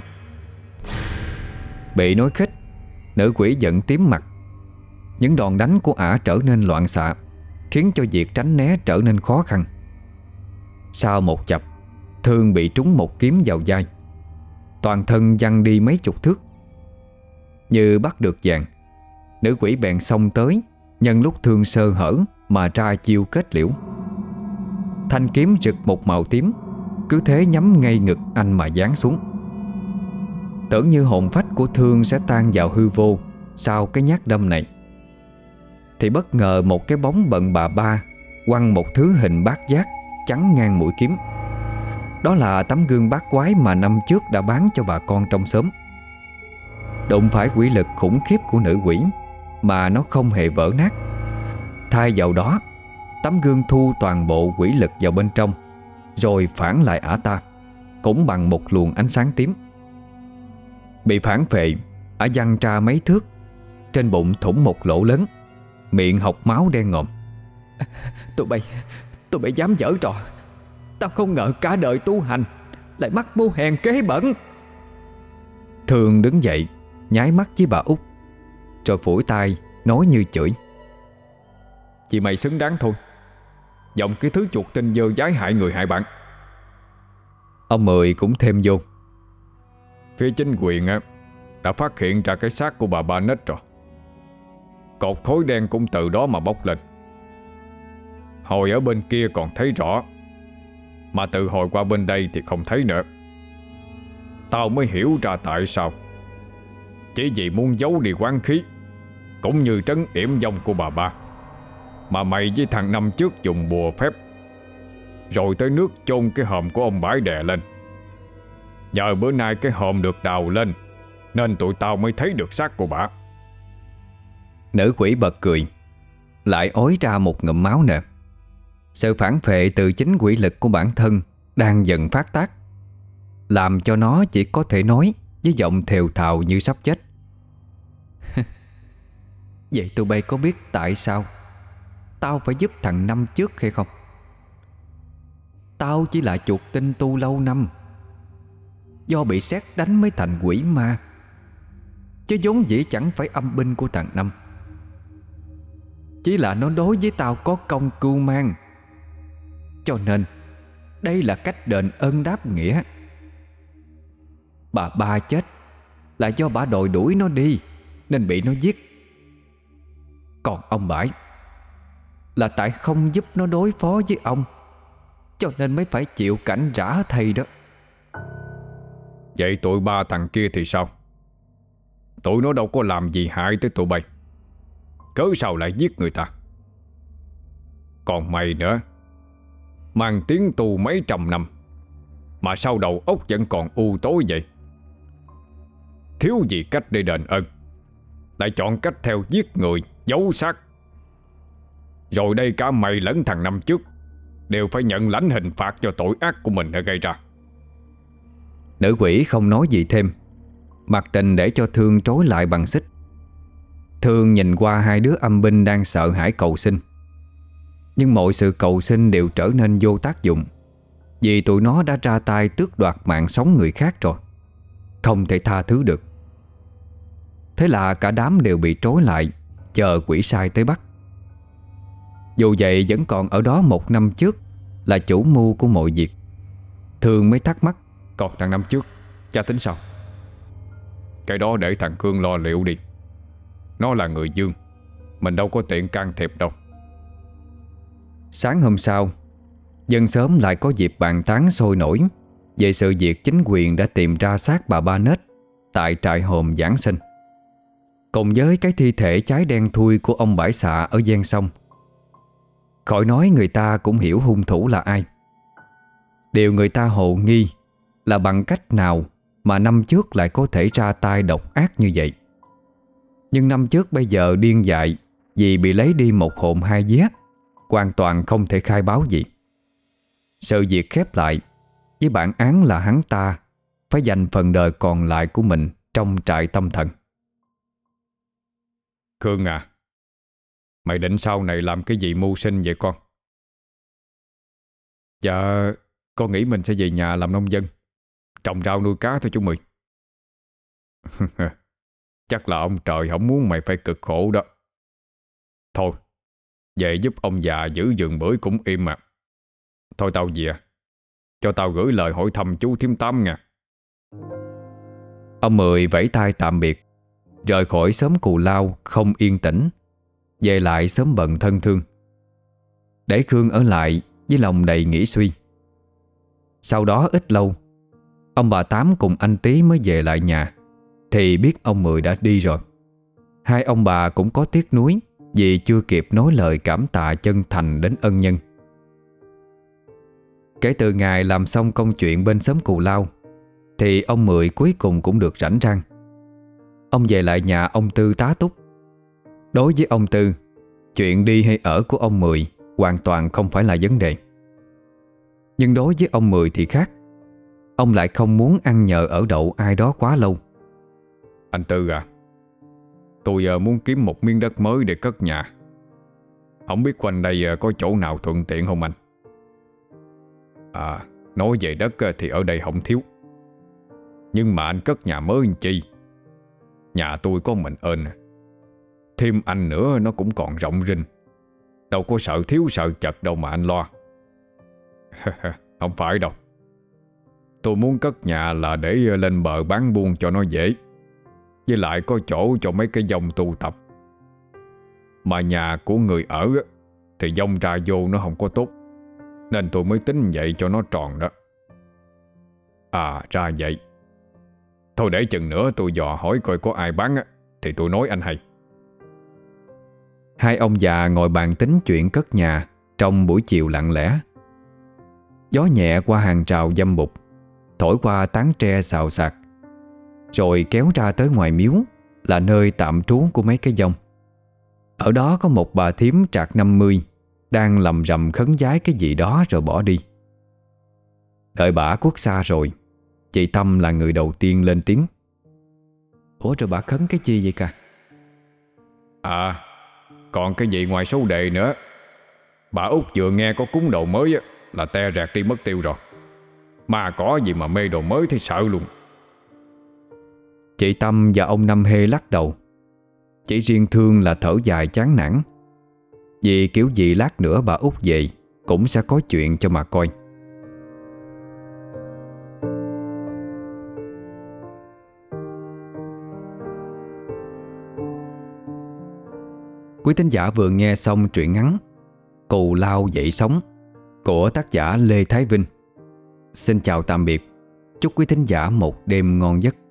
Bị nói khích, nữ quỷ giận tím mặt. Những đòn đánh của ả trở nên loạn xạ, khiến cho việc tránh né trở nên khó khăn. Sau một chập, Thương bị trúng một kiếm vào vai, toàn thân văng đi mấy chục thước. Như bắt được vàng, nữ quỷ bèn xông tới, nhân lúc Thương sơ hở mà ra chiêu kết liễu. Thanh kiếm rực một màu tím, cứ thế nhắm ngay ngực anh mà giáng xuống. Tưởng như hồn phách của Thương sẽ tan vào hư vô sau cái nhát đâm này, thì bất ngờ một cái bóng bận bà ba quăng một thứ hình bát giác chắn ngang mũi kiếm. Đó là tấm gương bát quái mà năm trước đã bán cho bà con trong xóm. Đụng phải quỷ lực khủng khiếp của nữ quỷ mà nó không hề vỡ nát. Thay vào đó, tấm gương thu toàn bộ quỷ lực vào bên trong, rồi phản lại ả ta, cũng bằng một luồng ánh sáng tím. Bị phản phệ, ả văng ra mấy thước, trên bụng thủng một lỗ lớn, miệng hộc máu đen ngòm. Tụi bay dám giở trò. Tao không ngờ cả đời tu hành lại mắc mưu hèn kế bẩn. Thương đứng dậy, nháy mắt với bà Út, rồi phủi tay nói như chửi: Chị mày xứng đáng thôi, giọng cái thứ chuột tinh dơ dái hại người hại bạn. Ông Mười cũng thêm vô: Phía chính quyền đã phát hiện ra cái xác của bà Ba Nết rồi. Cột khối đen cũng từ đó mà bốc lên. Hồi ở bên kia còn thấy rõ, mà từ hồi qua bên đây thì không thấy nữa. Tao mới hiểu ra tại sao. Chỉ vì muốn giấu đi oán khí cũng như trấn yểm vong của bà Ba, mà mày với thằng năm trước dùng bùa phép, rồi tới nước chôn cái hòm của ông Bãi đè lên. Nhờ bữa nay cái hòm được đào lên, nên tụi tao mới thấy được xác của bà. Nữ quỷ bật cười, lại ói ra một ngụm máu nè. Sự phản phệ từ chính quỷ lực của bản thân đang dần phát tác, làm cho nó chỉ có thể nói với giọng thều thào như sắp chết: Vậy tụi bay có biết tại sao tao phải giúp thằng năm trước hay không? Tao chỉ là chuột tinh tu lâu năm, do bị sét đánh mới thành quỷ ma, chứ vốn dĩ chẳng phải âm binh của thằng Năm. Chỉ là nó đối với tao có công cưu mang, cho nên đây là cách đền ơn đáp nghĩa. Bà Ba chết là do bà đòi đuổi nó đi nên bị nó giết. Còn ông Bãi là tại không giúp nó đối phó với ông, cho nên mới phải chịu cảnh rã thầy đó. Vậy tụi ba thằng kia thì sao? Tụi nó đâu có làm gì hại tới tụi bay, cớ sao lại giết người ta? Còn mày nữa, mang tiếng tu mấy trăm năm mà sao đầu óc vẫn còn u tối vậy? Thiếu gì cách để đền ơn, lại chọn cách theo giết người, giấu xác. Rồi đây cả mày lẫn thằng năm trước đều phải nhận lãnh hình phạt cho tội ác của mình đã gây ra. Nữ quỷ không nói gì thêm, mặc tình để cho Thương trối lại bằng xích. Thương nhìn qua hai đứa âm binh đang sợ hãi cầu xin, nhưng mọi sự cầu xin đều trở nên vô tác dụng, vì tụi nó đã ra tay tước đoạt mạng sống người khác rồi, không thể tha thứ được. Thế là cả đám đều bị trối lại, chờ quỷ sai tới bắt. Dù vậy vẫn còn ở đó một năm trước là chủ mưu của mọi việc. Thương mới thắc mắc: Còn thằng năm trước cha tính sao? Cái đó để thằng Cương lo liệu đi. Nó là người dương, Mình đâu có tiện can thiệp đâu. Sáng hôm sau, dân xóm lại có dịp bàn tán sôi nổi về sự việc chính quyền đã tìm ra xác bà Ba Nết tại trại hòm Giảng Sinh, cùng với cái thi thể cháy đen thui của ông Bãi Xạ ở ven sông. Khỏi nói người ta cũng hiểu hung thủ là ai. Điều người ta hồ nghi là bằng cách nào mà năm trước lại có thể ra tay độc ác như vậy. Nhưng năm trước bây giờ điên dại vì bị lấy đi một hồn hai vía, hoàn toàn không thể khai báo gì. Sự việc khép lại với bản án là hắn ta phải dành phần đời còn lại của mình trong trại tâm thần. Khương à, mày định sau này làm cái gì mưu sinh vậy con? Dạ, con nghĩ mình sẽ về nhà làm nông dân, trồng rau nuôi cá thôi chú Mười. Chắc là ông trời không muốn mày phải cực khổ đó. Thôi, về giúp ông già giữ vườn bưởi cũng im mà. Thôi tao về, cho tao gửi lời hỏi thăm chú Thím Tám nha. Ông Mười vẫy tay tạm biệt, rời khỏi xóm Cù Lao không yên tĩnh, về lại xóm Bần thân thương, để Khương ở lại với lòng đầy nghĩ suy. Sau đó ít lâu, ông bà Tám cùng anh Tý mới về lại nhà, thì biết ông Mười đã đi rồi. Hai ông bà cũng có tiếc nuối vì chưa kịp nói lời cảm tạ chân thành đến ân nhân. Kể từ ngày làm xong công chuyện bên xóm Cù Lao, thì ông Mười cuối cùng cũng được rảnh rang. Ông về lại nhà ông Tư tá túc. Đối với ông Tư, chuyện đi hay ở của ông Mười hoàn toàn không phải là vấn đề. Nhưng đối với ông Mười thì khác. Ông lại không muốn ăn nhờ ở đậu ai đó quá lâu. Anh Tư à, tôi muốn kiếm một miếng đất mới để cất nhà. Không biết quanh đây có chỗ nào thuận tiện không anh? Nói về đất thì ở đây không thiếu. Nhưng mà anh cất nhà mới làm chi? Nhà tôi có mình ơn. Thêm anh nữa nó cũng còn rộng rinh, đâu có sợ thiếu sợ chật đâu mà anh lo. Không phải đâu. Tôi muốn cất nhà là để lên bờ bán buôn cho nó dễ, với lại có chỗ cho mấy cái dòng tụ tập. Mà nhà của người ở thì dòng ra vô nó không có tốt, nên tôi mới tính vậy cho nó tròn đó. Ra vậy. Thôi để chừng nữa tôi dò hỏi coi có ai bán thì tôi nói anh hay. Hai ông già ngồi bàn tính chuyện cất nhà trong buổi chiều lặng lẽ. Gió nhẹ qua hàng rào dâm bụt, thổi qua tán tre xào xạc, rồi kéo ra tới ngoài miếu là nơi tạm trú của mấy cái dông. Ở đó có một bà thím trạc 50 đang lầm rầm khấn vái cái gì đó rồi bỏ đi. Đợi bả khuất xa rồi, chị Tâm là người đầu tiên lên tiếng. Ủa rồi bà khấn cái chi vậy cả? Còn cái gì ngoài số đề nữa. Bà Út vừa nghe có cúng đồ mới là te rạc đi mất tiêu rồi. Mà có gì mà mê đồ mới thì sợ luôn. Chị Tâm và ông Năm Hê lắc đầu. Chỉ riêng Thương là thở dài chán nản, vì kiểu gì lát nữa bà Út về cũng sẽ có chuyện cho mà coi. Quý thính giả vừa nghe xong truyện ngắn Cù Lao Dậy Sóng của tác giả Lê Thái Vinh. Xin chào tạm biệt. Chúc quý thính giả một đêm ngon giấc.